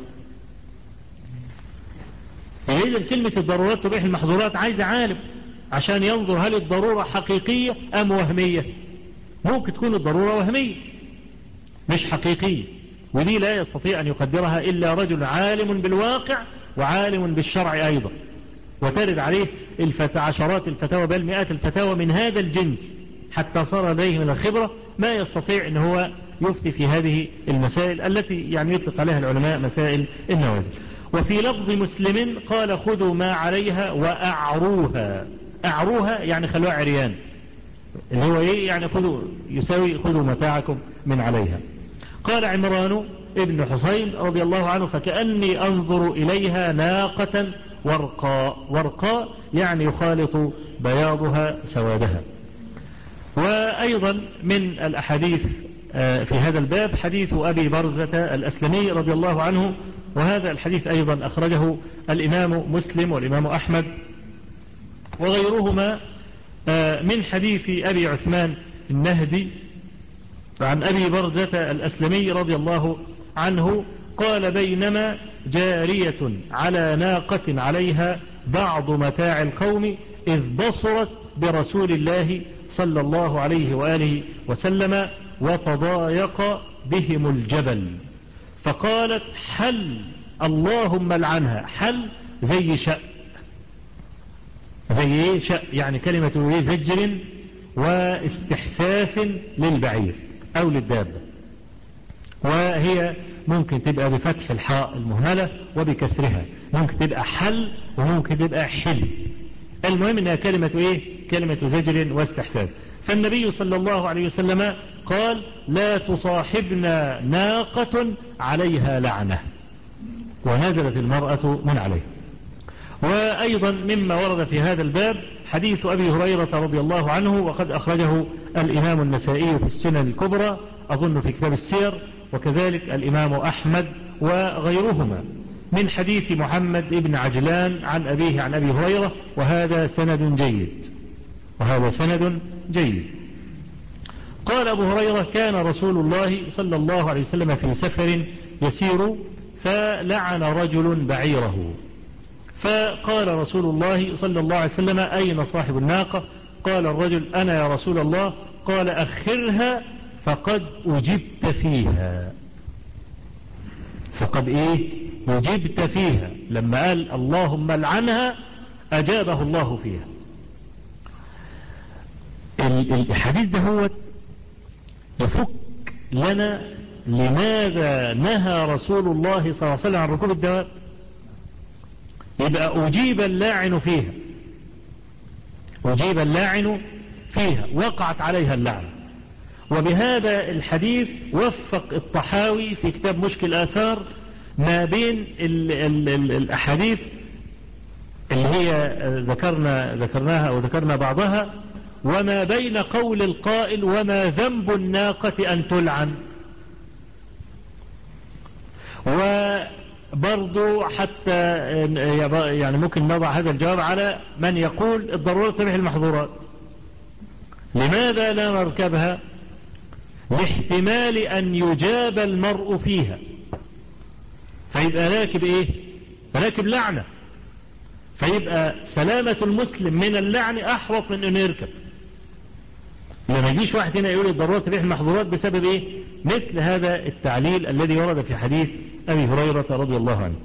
إذا كلمة الضرورات تبيح المحظورات عايز عالم عشان ينظر هل الضرورة حقيقية أم وهمية. ممكن تكون الضرورة وهمية مش حقيقية، ودي لا يستطيع أن يقدرها إلا رجل عالم بالواقع وعالم بالشرع أيضا، وترد عليه الفت... عشرات الفتاوى بل مئات الفتاوى من هذا الجنس حتى صار لديه من الخبرة ما يستطيع أن هو يفتي في هذه المسائل التي يعني يطلق عليها العلماء مسائل النوازل. وفي لفظ مسلم قال خذوا ما عليها وأعروها. أعروها يعني خلوها عريان، اللي هو ايه يعني خذوا يساوي خذوا متاعكم من عليها. قال عمران ابن حسين رضي الله عنه فكأني أنظر إليها ناقة ورقاء. ورقاء يعني يخالط بياضها سوادها. وأيضا من الأحاديث في هذا الباب حديث أبي برزة الأسلمي رضي الله عنه، وهذا الحديث أيضا أخرجه الإمام مسلم والإمام أحمد وغيرهما من حديث أبي عثمان النهدي عن أبي برزة الأسلمي رضي الله عنه قال: بينما جارية على ناقة عليها بعض متاع القوم إذ بصرت برسول الله صلى الله عليه وآله وسلم وتضايق بهم الجبل فقالت: حل اللهم لعنها. حل زي شأ، زي ايه شأ يعني كلمة زجر واستحفاف للبعير أو للدابة، وهي ممكن تبقى بفتح الحاء المهملة وبكسرها، ممكن تبقى حل وممكن تبقى حل. المهم انها كلمة ايه كلمة زجر واستحفاف. فالنبي صلى الله عليه وسلم قال: لا تصاحبنا ناقة عليها لعنة، ونزلت المرأة من عليه. وأيضا مما ورد في هذا الباب حديث أبي هريرة رضي الله عنه، وقد أخرجه الإمام النسائي في السنن الكبرى أظن في كتاب السير، وكذلك الإمام أحمد وغيرهما، من حديث محمد بن عجلان عن أبيه عن أبي هريرة، وهذا سند جيد وهذا سند جيد. قال أبو هريرة: كان رسول الله صلى الله عليه وسلم في سفر يسير فلعن رجل بعيره، فقال رسول الله صلى الله عليه وسلم: أين صاحب الناقة؟ قال الرجل: أنا يا رسول الله. قال: أخرها فقد أجبت فيها. فقد إيه أجبت فيها، لما قال اللهم لعنها أجابه الله فيها. الحديث ده هو يفك لنا لماذا نهى رسول الله صلى الله عليه وسلم عن ركوب الدواب. يبقى أجيب اللاعن فيها، أجيب اللاعن فيها، وقعت عليها اللعنة. وبهذا الحديث وفق الطحاوي في كتاب مشكل الآثار ما بين ال ال ال الأحاديث اللي هي ذكرنا ذكرناها أو ذكرنا بعضها، وما بين قول القائل: وما ذنب الناقة أن تلعن. وبرضو حتى يعني ممكن نضع هذا الجواب على من يقول الضرورة تبيح المحظورات. لماذا لا نركبها؟ لاحتمال أن يجاب المرء فيها، فيبقى راكب إيه راكب لعنة، فيبقى سلامة المسلم من اللعن أحوط من أن يركب. لما يجيش واحد هنا يقول الضرورة تبيح المحظورات بسبب إيه؟ مثل هذا التعليل الذي ورد في حديث أبي هريرة رضي الله عنه.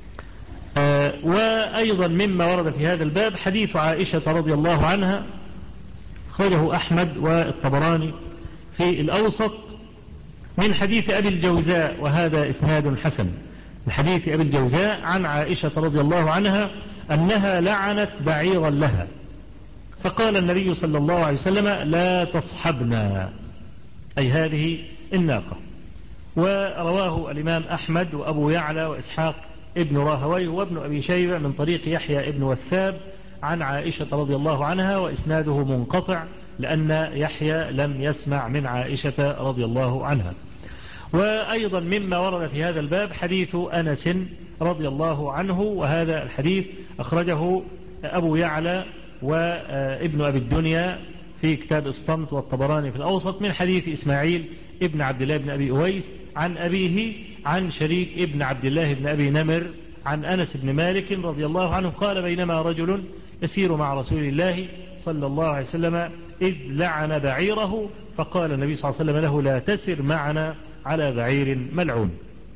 آه وأيضا مما ورد في هذا الباب حديث عائشة رضي الله عنها، خرجه أحمد والطبراني في الأوسط من حديث أبي الجوزاء، وهذا إسناد حسن. الحديث أبي الجوزاء عن عائشة رضي الله عنها أنها لعنت بعيرا لها، فقال النبي صلى الله عليه وسلم: لا تصحبنا، أي هذه الناقة. ورواه الإمام أحمد وأبو يعلى وإسحاق ابن راهويه وابن أبي شيبة من طريق يحيى ابن وثاب عن عائشة رضي الله عنها، وإسناده منقطع لأن يحيى لم يسمع من عائشة رضي الله عنها. وأيضا مما ورد في هذا الباب حديث أنس رضي الله عنه، وهذا الحديث أخرجه أبو يعلى وابن أبي الدنيا في كتاب الصمت والطبراني في الأوسط من حديث إسماعيل ابن عبد الله بن أبي أويس عن أبيه عن شريك ابن عبد الله بن أبي نمر عن أنس بن مالك رضي الله عنه قال: بينما رجل يسير مع رسول الله صلى الله عليه وسلم إذ لعن بعيره، فقال النبي صلى الله عليه وسلم له: لا تسر معنا على بعير ملعون.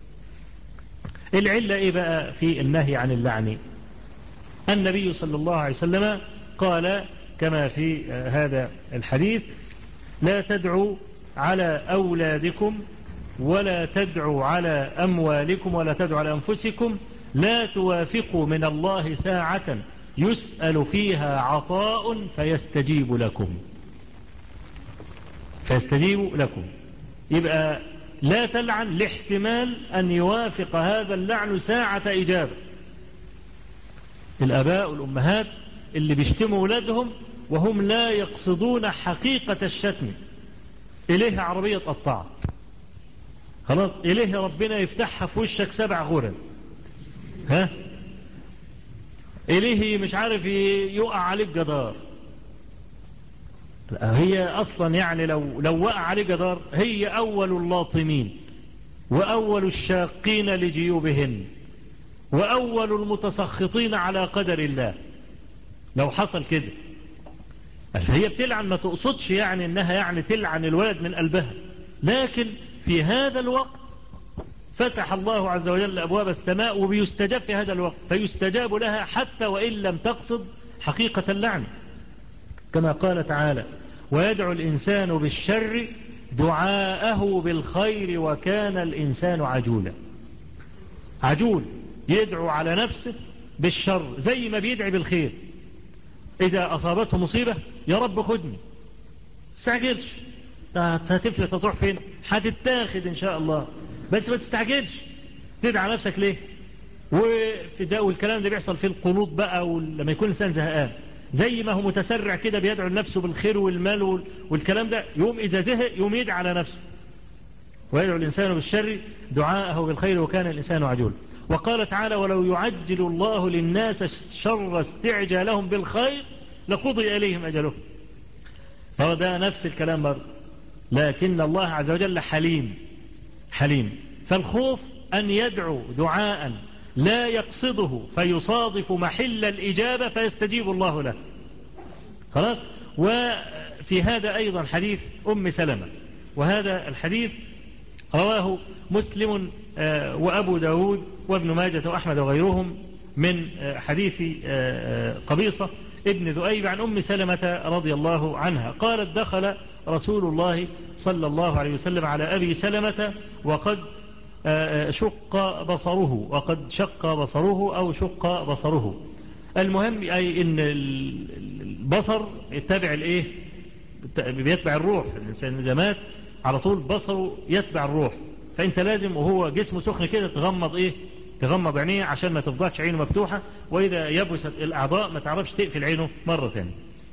العلة إيه بقى في النهي عن اللعن؟ النبي صلى الله عليه وسلم قال كما في هذا الحديث: لا تدعوا على أولادكم ولا تدعوا على أموالكم ولا تدعوا على أنفسكم، لا توافقوا من الله ساعة يسأل فيها عطاء فيستجيب لكم فيستجيب لكم. يبقى لا تلعن لاحتمال أن يوافق هذا اللعن ساعة إجابة. الآباء والأمهات اللي بيشتموا ولادهم وهم لا يقصدون حقيقة الشتم، إليه عربية قطعت خلاص، إليه ربنا يفتحها في وشك سبع غرز، ها، إليه مش عارف يقع عليك جدار. هي أصلا يعني لو, لو وقع عليه جدار هي أول اللاطمين وأول الشاقين لجيوبهن وأول المتسخطين على قدر الله لو حصل كده. هي بتلعن ما تقصدش يعني انها يعني تلعن الولد من قلبها، لكن في هذا الوقت فتح الله عز وجل أبواب السماء وبيستجاب في هذا الوقت، فيستجاب لها حتى وإن لم تقصد حقيقة اللعن، كما قال تعالى: ويدعو الإنسان بالشر دعاءه بالخير وكان الإنسان عجولا. عجول، يدعو على نفسه بالشر زي ما بيدعي بالخير. إذا أصابته مصيبة يا رب خدني، تستعجلش، هتفلت تروح فين؟ هتتاخد إن شاء الله، بس ما تستعجلش. تدعى نفسك ليه؟ وفي ده والكلام ده بيحصل في القنوط بقى، ولما يكون الإنسان زهقان زي ما هو متسرع كده بيدعو لنفسه بالخير والمال والكلام ده، يوم إذا زهق يوم يدعى على نفسه. ويدعو الإنسان بالشر دعاءه بالخير وكان الإنسان عجول. وقال تعالى: ولو يعجل الله للناس الشر استعجالهم بالخير لقضي إليهم أجلهم. فده نفس الكلام برضه، لكن الله عز وجل حليم حليم. فالخوف أن يدعو دعاء لا يقصده فيصادف محل الإجابة فيستجيب الله له. خلاص. وفي هذا أيضا حديث أم سلمة، وهذا الحديث رواه مسلم وأبو داود وابن ماجة وأحمد وغيرهم من حديث قبيصة ابن ذؤيب عن أم سلمة رضي الله عنها قالت: دخل رسول الله صلى الله عليه وسلم على أبي سلمة وقد شق بصره وقد شق بصره أو شق بصره. المهم أي إن البصر يتبع الإيه؟ بيتبع الروح. الإنسان إذا مات على طول بصره يتبع الروح، فأنت لازم وهو جسمه سخن كده تغمض إيه؟ تغمض عينيه عشان ما تفضلش عينه مفتوحة، وإذا يبست الأعضاء ما تعرفش تقفل عينه مرة ثانية.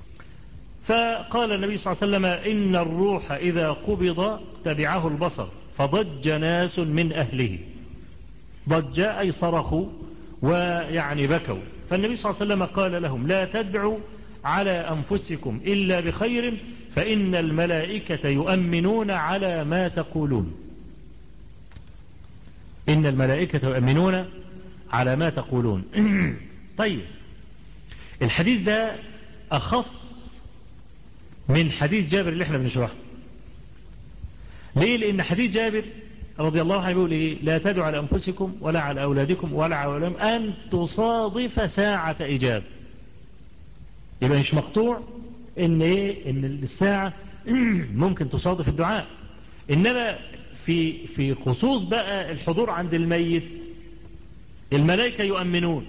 فقال النبي صلى الله عليه وسلم: إن الروح إذا قبض تبعه البصر فضج ناس من أهله. ضج أي صرخوا ويعني بكوا. فالنبي صلى الله عليه وسلم قال لهم: لا تدعوا على أنفسكم إلا بخير فإن الملائكة يؤمنون على ما تقولون. إن الملائكة يؤمنون على ما تقولون. طيب، الحديث ده أخص من حديث جابر اللي احنا بنشرحه. ليه؟ لأن حديث جابر رضي الله عنه يقول إيه؟ لا تدعوا على أنفسكم ولا على أولادكم ولا على أولادكم أن تصادف ساعة إجابة. يبقى مش مقطوع إن إيه؟ إن الساعة ممكن تصادف الدعاء، إنما في في خصوص بقى الحضور عند الميت الملائكة يؤمنون.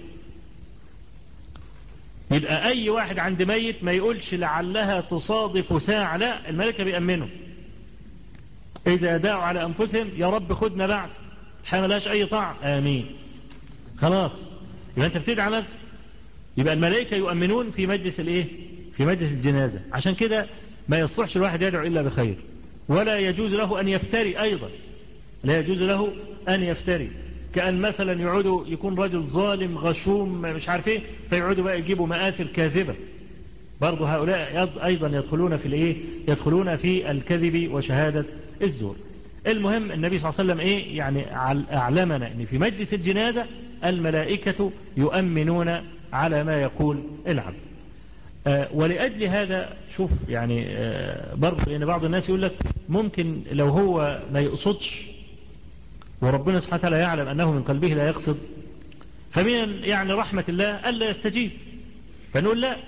يبقى أي واحد عند ميت ما يقولش لعلها تصادف ساعة، لا، الملائكة بيأمنوا. إذا دعوا على أنفسهم يا رب خدنا بعد حملاش أي طاعة، آمين. خلاص، يبقى أنت بتدعي على نفسك. يبقى الملائكة يؤمنون في مجلس الإيه؟ في مجلس الجنازة. عشان كده ما يصلحش الواحد يدعو إلا بخير، ولا يجوز له أن يفتري أيضا، لا يجوز له أن يفتري. كأن مثلا يعودوا يكون رجل ظالم غشوم مش عارف ايه، فيعودوا بقى يجيبوا مآثر كاذبة. برضو هؤلاء أيضا يدخلون في الايه؟ يدخلون في الكذب وشهادة الزور. المهم النبي صلى الله عليه وسلم ايه؟ يعني أعلمنا ان في مجلس الجنازة الملائكة يؤمنون على ما يقول العبد. آه ولأجل هذا شوف يعني آه برضو لأن بعض الناس يقول لك ممكن لو هو ما يقصدش وربنا سبحانه وتعالى يعلم أنه من قلبه لا يقصد، فمن يعني رحمة الله ألا يستجيب، فنقول لا.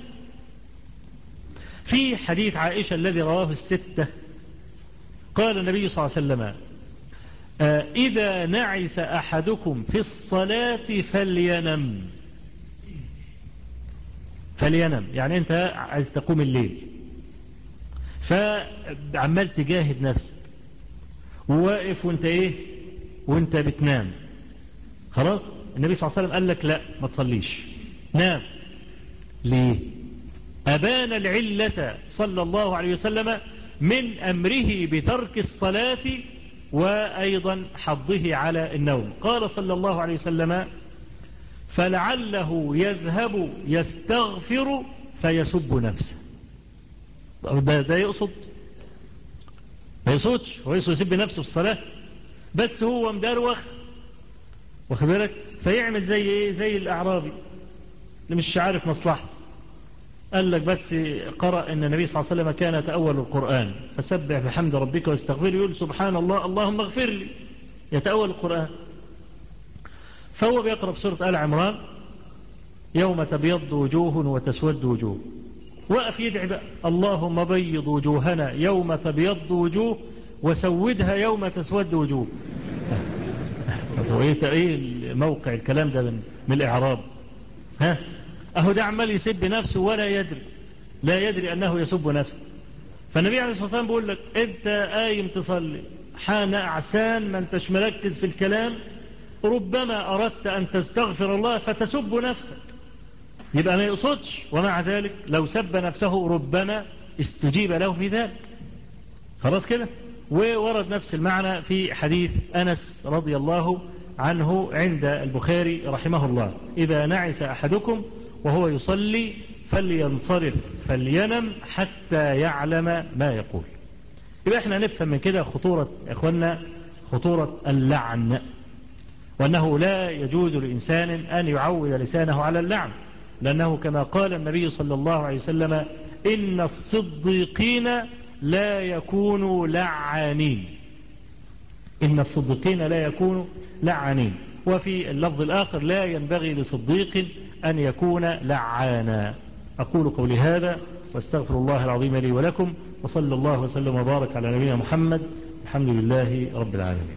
في حديث عائشة الذي رواه الستة قال النبي صلى الله عليه وسلم: آه إذا نعس أحدكم في الصلاة فلينم. فلينم يعني أنت عايز تقوم الليل، فعمال تجاهد نفسك وواقف وانت ايه وانت بتنام، خلاص النبي صلى الله عليه وسلم قال لك لا ما تصليش، نام. ليه؟ أبان العلة صلى الله عليه وسلم من أمره بترك الصلاة وأيضا حضه على النوم. قال صلى الله عليه وسلم فلعله يذهب يستغفر فيسب نفسه. ده, ده يقصد ما يقصدش، هو يقصد يسب نفسه في الصلاة، بس هو مدروخ واخد بالك، فيعمل زي ايه زي الأعرابي اللي مش عارف مصلحته، قال لك بس قرأ ان النبي صلى الله عليه وسلم كان يتأول القرآن فسبح بحمد ربك واستغفر، يقول سبحان الله اللهم اغفر لي، يتأول القرآن. فهو بيقرأ سورة آل عمران يوم تبيض وجوه وتسود وجوه، وقف يدعي بقى اللهم بيض وجوهنا يوم تبيض وجوه وسودها يوم تسود وجوه. وايه ايه موقع الكلام ده من, من الإعراب؟ ها اهو ده عمال يسب نفسه ولا يدري، لا يدري انه يسب نفسه. فالنبي عليه الصلاة والسلام بيقول لك انت قايم تصلي حان اعسان ما انتش مركز في الكلام، ربما اردت ان تستغفر الله فتسب نفسك، يبقى ما يقصدش، ومع ذلك لو سب نفسه ربما استجيب له في ذلك. خلاص كده. وورد نفس المعنى في حديث أنس رضي الله عنه عند البخاري رحمه الله، إذا نعس أحدكم وهو يصلي فلينصرف فلينم حتى يعلم ما يقول. يبقى احنا نفهم من كده خطورة يا اخوانا خطورة اللعن، وأنه لا يجوز لإنسان أن يعود لسانه على اللعن، لأنه كما قال النبي صلى الله عليه وسلم إن الصديقين لا يكونوا لعانين، إن الصديقين لا يكونوا لعانين. وفي اللفظ الآخر لا ينبغي لصديق أن يكون لعانا. أقول قولي هذا واستغفر الله العظيم لي ولكم، وصلى الله وسلم وبارك على نبينا محمد، الحمد لله رب العالمين.